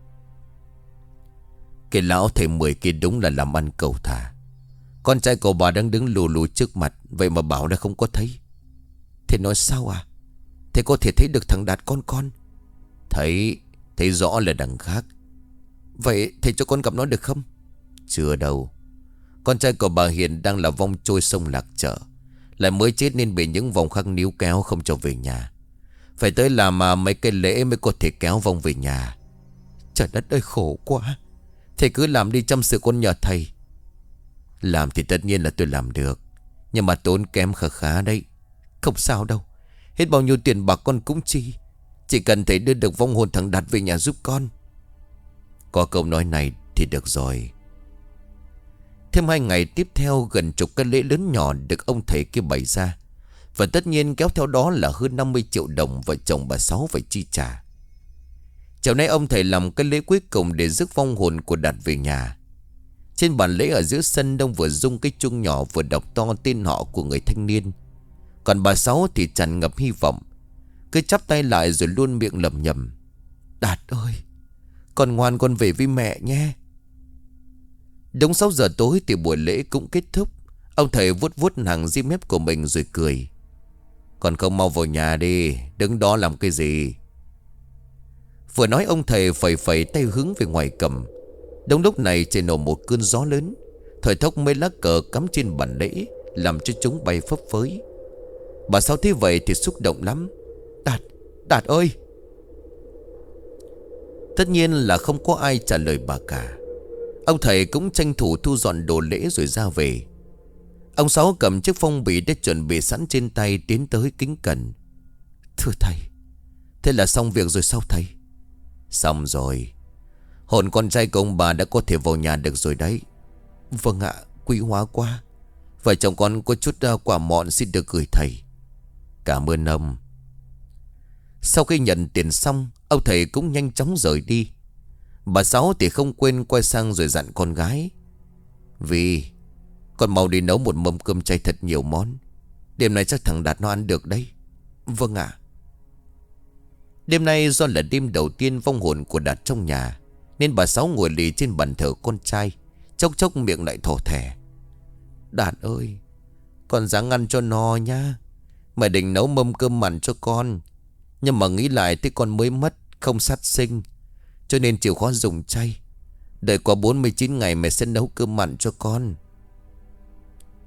Cái lão thầy Mười kia đúng là làm ăn cầu thả. Con trai của bà đang đứng lù lù trước mặt, vậy mà bảo đã không có thấy. Thế nói sao à? Thế có thể thấy được thằng Đạt con? Thấy rõ là đằng khác. Vậy thầy cho con gặp nó được không? Chưa đâu. Con trai của bà Hiền đang là vong trôi sông Lạc Chợ, lại mới chết nên bị những vong khác níu kéo không cho về nhà. Phải tới làm mà mấy cái lễ mới có thể kéo vong về nhà. Trời đất ơi khổ quá. Thầy cứ làm đi, chăm sự con nhờ thầy. Làm thì tất nhiên là tôi làm được, nhưng mà tốn kém khá khá đấy. Không sao đâu, hết bao nhiêu tiền bạc con cũng chi. Chỉ cần thầy đưa được vong hồn thằng Đạt về nhà giúp con. Có câu nói này thì được rồi. Thêm 2 ngày tiếp theo, gần chục cái lễ lớn nhỏ được ông thầy kia bày ra. Và tất nhiên kéo theo đó là hơn 50 triệu đồng vợ chồng bà Sáu phải chi trả. Chiều nay ông thầy làm cái lễ cuối cùng để rước vong hồn của Đạt về nhà. Trên bàn lễ ở giữa sân, Đông vừa rung cái chuông nhỏ vừa đọc to tên họ của người thanh niên. Còn bà Sáu thì tràn ngập hy vọng, cứ chắp tay lại rồi luôn miệng lẩm nhẩm. Đạt ơi! Con ngoan, con về với mẹ nhé. Đúng 6 giờ tối thì buổi lễ cũng kết thúc. Ông thầy vuốt vuốt hàng rim mép của mình rồi cười. Con không mau vào nhà đi, đứng đó làm cái gì? Vừa nói ông thầy phẩy phẩy tay hướng về ngoài cầm. Đúng lúc này trời nổ một cơn gió lớn, thổi thốc mấy lá cờ cắm trên bàn lễ, làm cho chúng bay phấp phới. Bà Sáu thấy vậy thì xúc động lắm. Đạt ơi! Tất nhiên là không có ai trả lời bà cả. Ông thầy cũng tranh thủ thu dọn đồ lễ rồi ra về. Ông Sáu cầm chiếc phong bì đã chuẩn bị sẵn trên tay tiến tới kính cẩn. Thưa thầy, thế là xong việc rồi sao thầy? Xong rồi. Hồn con trai của ông bà đã có thể vào nhà được rồi đấy. Vâng ạ, quý hóa quá. Vợ chồng con có chút quả mọn xin được gửi thầy. Cảm ơn ông. Sau khi nhận tiền xong, ông thầy cũng nhanh chóng rời đi. Bà Sáu thì không quên quay sang rồi dặn con gái. Vì con mau đi nấu một mâm cơm chay thật nhiều món. Đêm nay chắc thằng Đạt nó ăn được đấy. Vâng ạ. Đêm nay do là đêm đầu tiên vong hồn của Đạt trong nhà, nên bà Sáu ngồi lì trên bàn thờ con trai, chốc chốc miệng lại thỏ thẻ. Đạt ơi, con ráng ăn cho no nha. Mẹ định nấu mâm cơm mặn cho con, nhưng mà nghĩ lại thì con mới mất, không sát sinh, cho nên chịu khó dùng chay. Đợi qua 49 ngày mẹ sẽ nấu cơm mặn cho con.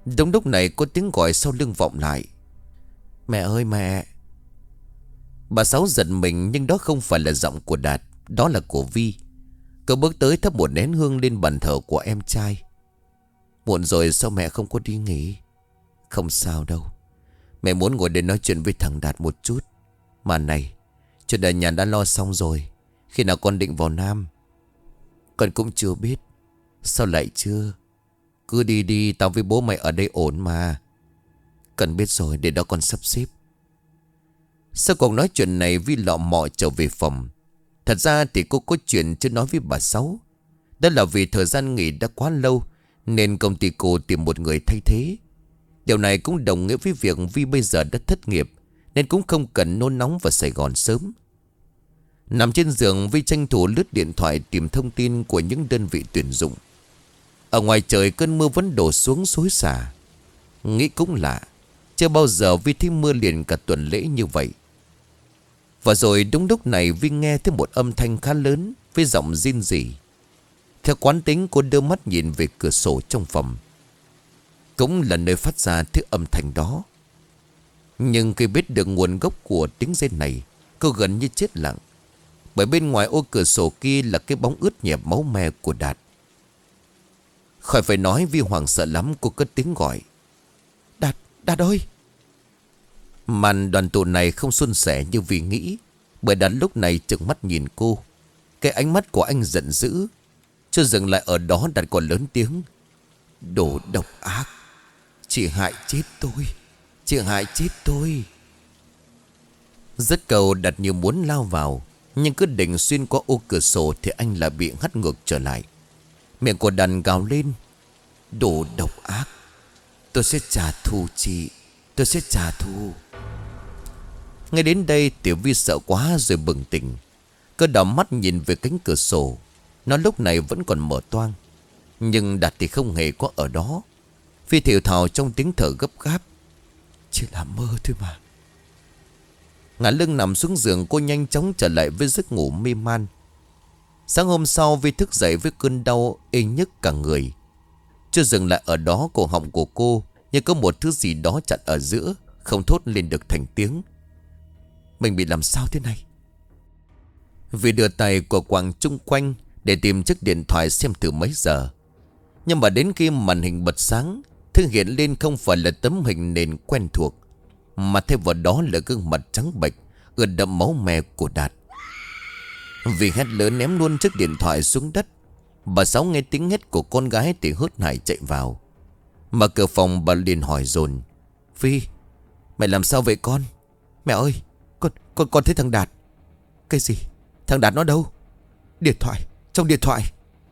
Đúng lúc này có tiếng gọi sau lưng vọng lại. Mẹ ơi mẹ. Bà Sáu giật mình, nhưng đó không phải là giọng của Đạt, đó là của Vi. Cậu bước tới thắp một nén hương lên bàn thờ của em trai. Muộn rồi sao mẹ không có đi nghỉ? Không sao đâu. Mẹ muốn ngồi để nói chuyện với thằng Đạt một chút. Mà này, chuyện ở nhà đã lo xong rồi. Khi nào con định vào Nam? Con cũng chưa biết. Sao lại chưa? Cứ đi đi, tao với bố mày ở đây ổn mà. Cần biết rồi, để đó con sắp xếp. Sau cuộc nói chuyện này, Vi lọ mọ trở về phòng. Thật ra thì cô có chuyện chưa nói với bà Sáu. Đó là vì thời gian nghỉ đã quá lâu, nên công ty cô tìm một người thay thế. Điều này cũng đồng nghĩa với việc Vi bây giờ đã thất nghiệp, nên cũng không cần nôn nóng vào Sài Gòn sớm. Nằm trên giường, Vi tranh thủ lướt điện thoại tìm thông tin của những đơn vị tuyển dụng. Ở ngoài trời cơn mưa vẫn đổ xuống xối xả. Nghĩ cũng lạ, chưa bao giờ Vi thấy mưa liền cả tuần lễ như vậy. Và rồi đúng lúc này Vi nghe thấy một âm thanh khá lớn với giọng rên rỉ. Theo quán tính, cô đưa mắt nhìn về cửa sổ trong phòng. Cũng là nơi phát ra thứ âm thanh đó. Nhưng khi biết được nguồn gốc của tiếng rên này, cô gần như chết lặng. Bởi bên ngoài ô cửa sổ kia là cái bóng ướt nhẹp máu me của Đạt. Khỏi phải nói, Vi hoảng sợ lắm, cô cất tiếng gọi. Đạt, Đạt ơi! Màn đoàn tụ này không suôn sẻ như Vi nghĩ. Bởi Đạt lúc này trừng mắt nhìn cô. Cái ánh mắt của anh giận dữ. Chưa dừng lại ở đó, Đạt còn lớn tiếng. Đồ độc ác! Chị hại chết tôi! Chị hại chết tôi! Rất cầu Đạt như muốn lao vào, nhưng cứ định xuyên qua ô cửa sổ thì anh lại bị hất ngược trở lại. Miệng của Đạt gào lên. Đồ độc ác! Tôi sẽ trả thù chị! Tôi sẽ trả thù! Ngay đến đây Tiểu Vi sợ quá rồi bừng tỉnh. Cơ đảo mắt nhìn về cánh cửa sổ. Nó lúc này vẫn còn mở toang, nhưng Đạt thì không hề có ở đó. Vi thều thào trong tiếng thở gấp gáp. Chỉ là mơ thôi mà. Ngả lưng nằm xuống giường, cô nhanh chóng trở lại với giấc ngủ mê man. Sáng hôm sau, Vi thức dậy với cơn đau ê nhức cả người. Chưa dừng lại ở đó, cổ họng của cô như có một thứ gì đó chặn ở giữa, không thốt lên được thành tiếng. Mình bị làm sao thế này? Vi đưa tay của quàng chung quanh để tìm chiếc điện thoại xem từ mấy giờ. Nhưng mà đến khi màn hình bật sáng, thứ hiện lên không phải là tấm hình nền quen thuộc, mà thay vào đó là gương mặt trắng bệch, ướt đẫm máu me của Đạt. Vi hét lớn ném luôn chiếc điện thoại xuống đất. Bà Sáu nghe tiếng hét của con gái thì hớt hải chạy vào. Mở cửa phòng, bà liền hỏi dồn. Vi, mày làm sao vậy con? Mẹ ơi, con thấy thằng Đạt. Cái gì? Thằng Đạt nó đâu? Điện thoại, trong điện thoại.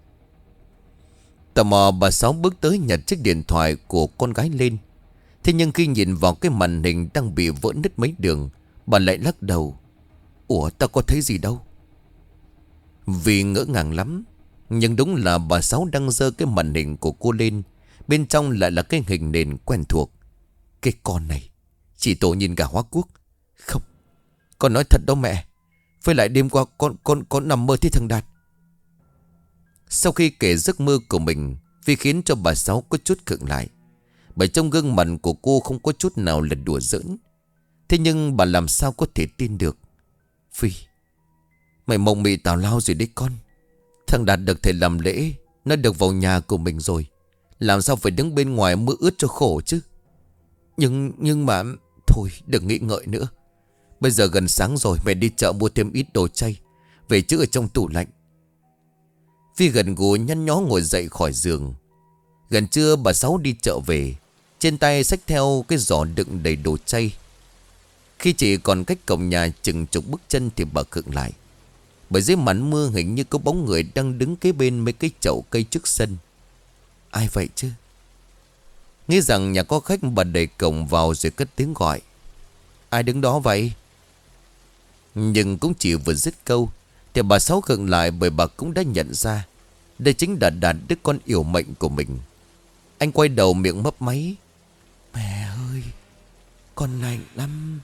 Tò mò, bà Sáu bước tới nhặt chiếc điện thoại của con gái lên. Thế nhưng khi nhìn vào cái màn hình đang bị vỡ nứt mấy đường, bà lại lắc đầu. Ủa, tao có thấy gì đâu. Vì ngỡ ngàng lắm. Nhưng đúng là bà Sáu đang giơ cái màn hình của cô lên. Bên trong lại là cái hình nền quen thuộc. Cái con này chỉ tổ nhìn gà hóa quốc. Không, con nói thật đó mẹ. Với lại đêm qua con nằm mơ thấy thằng Đạt. Sau khi kể giấc mơ của mình, Vi khiến cho bà Sáu có chút khựng lại. Bởi trong gương mặt của cô không có chút nào là đùa giỡn. Thế nhưng bà làm sao có thể tin được. Vi, mày mộng mị tào lao rồi đấy con. Thằng Đạt được thầy làm lễ, nó được vào nhà của mình rồi. Làm sao phải đứng bên ngoài mưa ướt cho khổ chứ. Nhưng mà thôi đừng nghĩ ngợi nữa. Bây giờ gần sáng rồi, mẹ đi chợ mua thêm ít đồ chay về chữ ở trong tủ lạnh. Vi gần gù nhăn nhó ngồi dậy khỏi giường. Gần trưa bà Sáu đi chợ về, trên tay xách theo cái giỏ đựng đầy đồ chay. Khi chỉ còn cách cổng nhà chừng chục bước chân thì bà khựng lại. Bởi dưới màn mưa hình như có bóng người đang đứng kế bên mấy cái chậu cây trước sân. Ai vậy chứ? Nghĩ rằng nhà có khách, bà đẩy cổng vào rồi cất tiếng gọi. Ai đứng đó vậy? Nhưng cũng chỉ vừa dứt câu thì bà Sáu khựng lại, bởi bà cũng đã nhận ra đây chính là Đạt, đứa con yêu mệnh của mình. Anh quay đầu miệng mấp máy. Mẹ ơi, con lạnh lắm.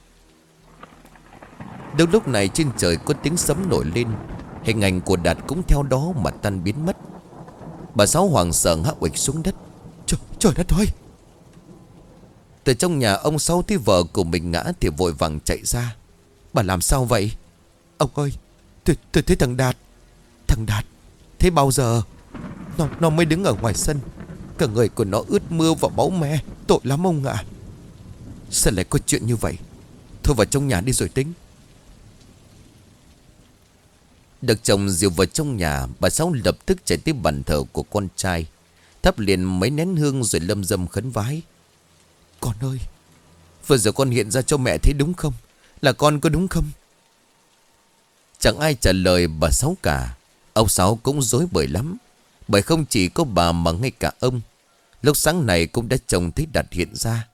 Đúng lúc này trên trời có tiếng sấm nổi lên. Hình ảnh của Đạt cũng theo đó mà tan biến mất. Bà Sáu hoảng sợ ngã uịch xuống đất. Trời đất ơi! Từ trong nhà ông Sáu thấy vợ của mình ngã thì vội vàng chạy ra. Bà làm sao vậy? Ông ơi, tôi thấy thằng Đạt. Thằng Đạt, thế bao giờ? Nó mới đứng ở ngoài sân. Cả người của nó ướt mưa và máu me. Tội lắm ông ạ. Sao lại có chuyện như vậy? Thôi vào trong nhà đi rồi tính. Được chồng dìu vào trong nhà, bà Sáu lập tức chạy tới bàn thờ của con trai, thắp liền mấy nén hương rồi lâm dâm khấn vái. Con ơi, vừa giờ con hiện ra cho mẹ thấy đúng không? Là con có đúng không? Chẳng ai trả lời bà Sáu cả. Ông Sáu cũng rối bời lắm, bởi không chỉ có bà mà ngay cả ông lúc sáng này cũng đã trông thấy Đạt hiện ra.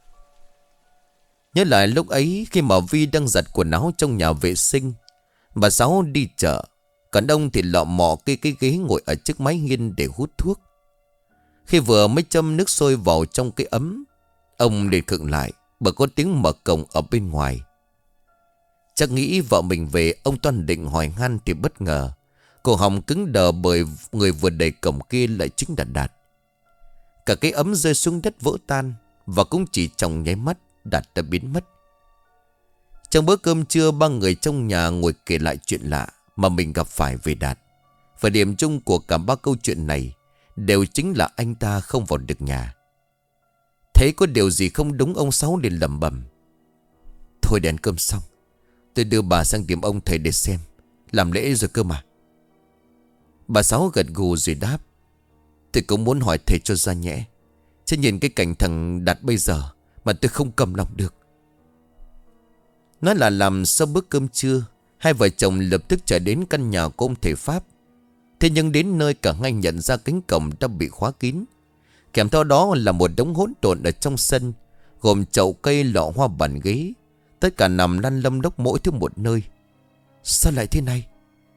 Nhớ lại lúc ấy khi mà Vi đang giặt quần áo trong nhà vệ sinh, bà Sáu đi chợ, còn ông thì lọ mọ cái ghế ngồi ở trước mái hiên để hút thuốc. Khi vừa mới châm nước sôi vào trong cái ấm, ông liền khựng lại bởi có tiếng mở cổng ở bên ngoài. Chắc nghĩ vợ mình về, ông toan định hỏi han thì bất ngờ cổ họng cứng đờ bởi người vừa đẩy cổng kia lại chính là Đạt. Cả cái ấm rơi xuống đất vỡ tan, và cũng chỉ trong nháy mắt Đạt đã biến mất. Trong bữa cơm trưa, ba người trong nhà ngồi kể lại chuyện lạ mà mình gặp phải về Đạt. Và điểm chung của cả ba câu chuyện này đều chính là anh ta không vào được nhà. Thấy có điều gì không đúng, ông Sáu liền lẩm bẩm: Thôi để ăn cơm xong, tôi đưa bà sang tìm ông thầy để xem. Làm lễ rồi cơ mà. Bà Sáu gật gù rồi đáp: Tôi cũng muốn hỏi thầy cho ra nhẽ, chứ nhìn cái cảnh thằng Đạt bây giờ mà tôi không cầm lòng được. Nói là làm sau bữa cơm trưa, hai vợ chồng lập tức chạy đến căn nhà của ông thầy Pháp. Thế nhưng đến nơi cả hai nhận ra cánh cổng đã bị khóa kín. Kèm theo đó là một đống hỗn độn ở trong sân, gồm chậu cây, lọ hoa, bàn ghế, tất cả nằm lăn lăm lóc mỗi thứ một nơi. Sao lại thế này?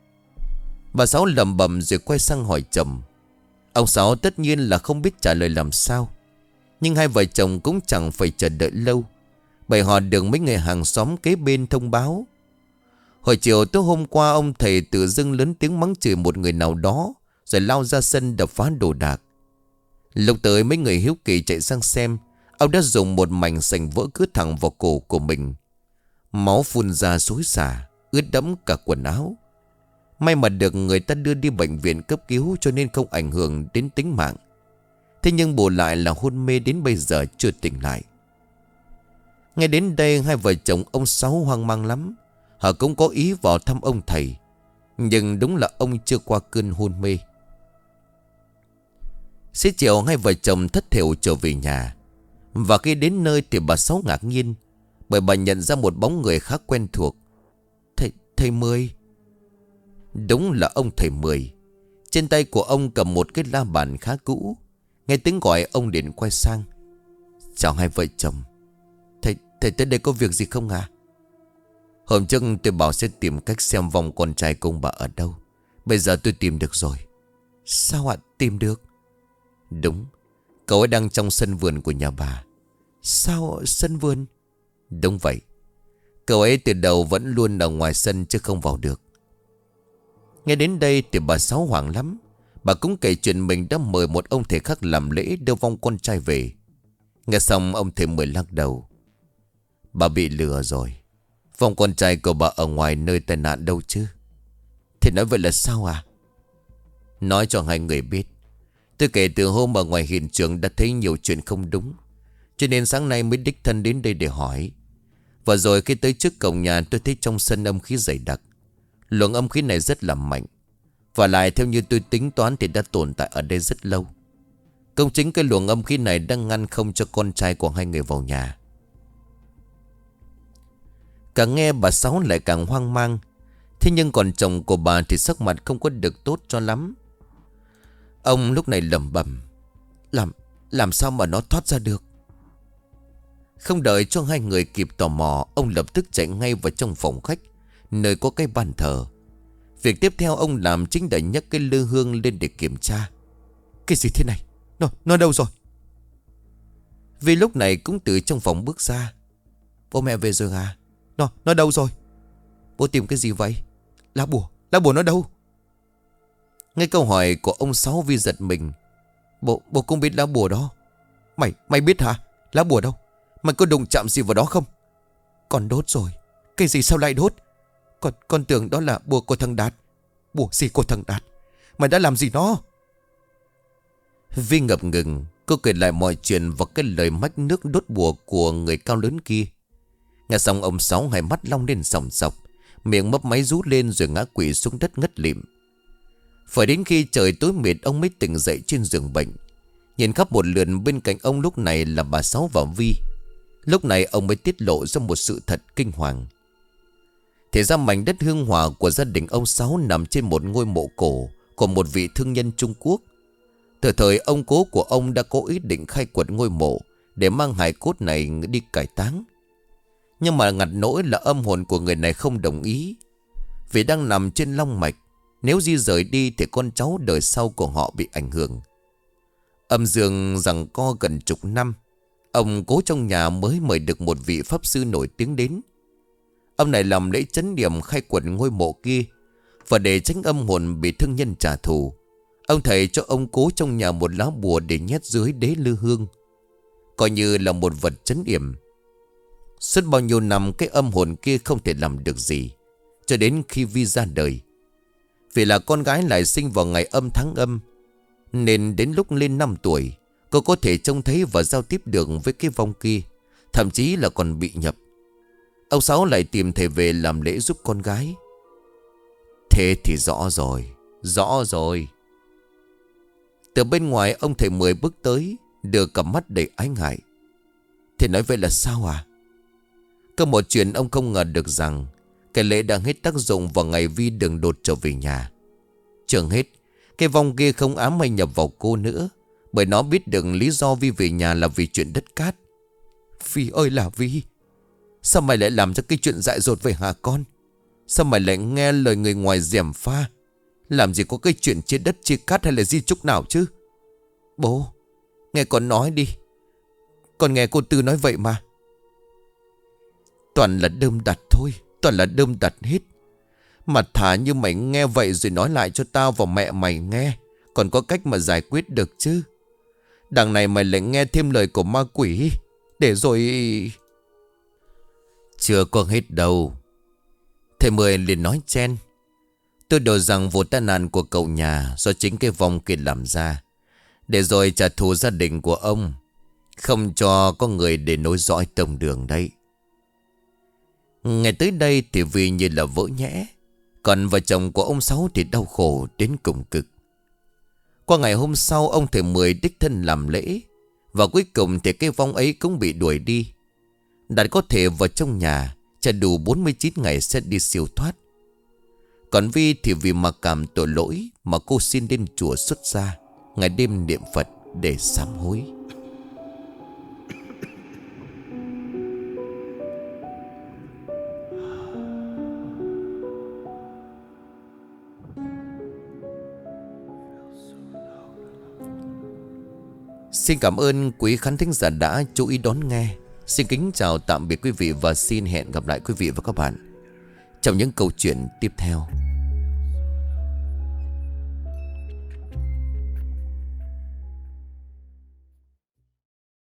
Bà Sáu lẩm bẩm rồi quay sang hỏi chồng. Ông Sáu tất nhiên là không biết trả lời làm sao, nhưng hai vợ chồng cũng chẳng phải chờ đợi lâu, bởi họ được mấy người hàng xóm kế bên thông báo. Hồi chiều tối hôm qua, ông thầy tự dưng lớn tiếng mắng chửi một người nào đó, rồi lao ra sân đập phá đồ đạc. Lúc tới, mấy người hiếu kỳ chạy sang xem, ông đã dùng một mảnh sành vỡ cứ thẳng vào cổ của mình. Máu phun ra xối xả, ướt đẫm cả quần áo. May mà được người ta đưa đi bệnh viện cấp cứu, cho nên không ảnh hưởng đến tính mạng. Thế nhưng bù lại là hôn mê đến bây giờ chưa tỉnh lại. Ngay đến đây, hai vợ chồng ông Sáu hoang mang lắm. Họ cũng có ý vào thăm ông thầy, nhưng đúng là ông chưa qua cơn hôn mê. Xế chiều, hai vợ chồng thất thểu trở về nhà. Và khi đến nơi thì bà Sáu ngạc nhiên, bởi bà nhận ra một bóng người khá quen thuộc. Thầy Mười. Đúng là ông thầy Mười. Trên tay của ông cầm một cái la bàn khá cũ. Nghe tiếng gọi, ông liền quay sang: Chào hai vợ chồng. Thầy tới đây có việc gì không à? Hôm trước tôi bảo sẽ tìm cách xem vong con trai công bà ở đâu. Bây giờ tôi tìm được rồi. Sao ạ? Tìm được? Đúng, cậu ấy đang trong sân vườn của nhà bà. Sao sân vườn? Đúng vậy. Cậu ấy từ đầu vẫn luôn ở ngoài sân chứ không vào được. Nghe đến đây thì bà Sáu hoảng lắm. Bà cũng kể chuyện mình đã mời một ông thầy khác làm lễ đưa vong con trai về. Nghe xong, ông thầy Mười lắc đầu: Bà bị lừa rồi. Vong con trai của bà ở ngoài nơi tai nạn đâu chứ. Thì nói vậy là sao à? Nói cho hai người biết, tôi kể từ hôm ở ngoài hiện trường đã thấy nhiều chuyện không đúng, cho nên sáng nay mới đích thân đến đây để hỏi. Và rồi khi tới trước cổng nhà, tôi thấy trong sân âm khí dày đặc. Luồng âm khí này rất là mạnh, và lại theo như tôi tính toán thì đã tồn tại ở đây rất lâu. Công chính cái luồng âm khí này đang ngăn không cho con trai của hai người vào nhà. Càng nghe bà Sáu lại càng hoang mang. Thế nhưng còn chồng của bà thì sắc mặt không có được tốt cho lắm. Ông lúc này lẩm bẩm: Làm sao mà nó thoát ra được? Không đợi cho hai người kịp tò mò, ông lập tức chạy ngay vào trong phòng khách, nơi có cái bàn thờ. Việc tiếp theo ông làm chính là nhấc cái lư hương lên để kiểm tra. Cái gì thế này? Nó đâu rồi? Vì lúc này cũng từ trong phòng bước ra. Bố mẹ về rồi à? Nó đâu rồi? Bố tìm cái gì vậy? Lá bùa nó đâu? Nghe câu hỏi của ông Sáu, Vi giật mình. Bố cũng biết lá bùa đó. Mày biết hả? Lá bùa đâu? Mày có đụng chạm gì vào đó không? Con đốt rồi. Cái gì sao lại đốt? Con tưởng đó là bùa của thằng Đạt. Bùa gì của thằng Đạt? Mày đã làm gì nó? Vi ngập ngừng. Cô kể lại mọi chuyện và cái lời mách nước đốt bùa của người cao lớn kia. Nghe xong ông Sáu hai mắt long lên sòng sọc, miệng mấp máy rú lên rồi ngã quỵ xuống đất ngất lịm. Phải đến khi trời tối mịt ông mới tỉnh dậy trên giường bệnh. Nhìn khắp một lượt bên cạnh ông lúc này là bà Sáu và Vi. Lúc này ông mới tiết lộ ra một sự thật kinh hoàng. Thì ra mảnh đất hương hòa của gia đình ông Sáu nằm trên một ngôi mộ cổ của một vị thương nhân Trung Quốc. Từ thời ông cố của ông đã có ý định khai quật ngôi mộ để mang hài cốt này đi cải táng. Nhưng mà ngặt nỗi là âm hồn của người này không đồng ý. Vì đang nằm trên long mạch, nếu di rời đi thì con cháu đời sau của họ bị ảnh hưởng. Âm dương giằng co gần chục năm, ông cố trong nhà mới mời được một vị pháp sư nổi tiếng đến. Ông này làm lễ trấn điểm khai quật ngôi mộ kia. Và để tránh âm hồn bị thương nhân trả thù, ông thầy cho ông cố trong nhà một lá bùa để nhét dưới đế lư hương, coi như là một vật trấn yểm. Suốt bao nhiêu năm cái âm hồn kia không thể làm được gì, cho đến khi Vi ra đời. Vì là con gái lại sinh vào ngày âm tháng âm, nên đến lúc lên 5 tuổi, cô có thể trông thấy và giao tiếp được với cái vong kia, thậm chí là còn bị nhập. Ông Sáu lại tìm thầy về làm lễ giúp con gái. Thế thì rõ rồi, rõ rồi. Từ bên ngoài ông thầy Mười bước tới, đưa cặp mắt đầy ái ngại. Thầy nói vậy là sao à? Có một chuyện ông không ngờ được rằng cái lễ đang hết tác dụng vào ngày Vi đường đột trở về nhà. Trường hết, cái vong kia không ám hay nhập vào cô nữa, bởi nó biết được lý do Vi về nhà là vì chuyện đất cát. Vi ơi là Vi, sao mày lại làm cho cái chuyện dại dột vậy hả con? Sao mày lại nghe lời người ngoài gièm pha? Làm gì có cái chuyện chia đất chia cát hay là di chúc nào chứ? Bố, nghe con nói đi. Con nghe cô Tư nói vậy mà. Toàn là đơm đặt thôi, toàn là đơm đặt hết. Mà thà như mày nghe vậy rồi nói lại cho tao và mẹ mày nghe, còn có cách mà giải quyết được chứ. Đằng này mày lại nghe thêm lời của ma quỷ, để rồi... Chưa có hết đâu. Thầy Mười liền nói chen. Tôi đổ rằng vụ tai nạn của cậu nhà do chính cái vong kia làm ra, để rồi trả thù gia đình của ông, không cho có người để nối dõi tông đường đấy. Ngày tới đây thì Vi như là vỡ nhẽ, còn vợ chồng của ông Sáu thì đau khổ đến cùng cực. Qua ngày hôm sau, ông thầy Mười đích thân làm lễ, và cuối cùng thì cái vong ấy cũng bị đuổi đi. Đạt có thể vào trong nhà, trả đủ 49 ngày sẽ đi siêu thoát. Còn Vi thì vì mặc cảm tội lỗi mà cô xin đến chùa xuất gia, ngày đêm niệm Phật để sám hối. Xin cảm ơn quý khán thính giả đã chú ý đón nghe. Xin kính chào tạm biệt quý vị và xin hẹn gặp lại quý vị và các bạn trong những câu chuyện tiếp theo.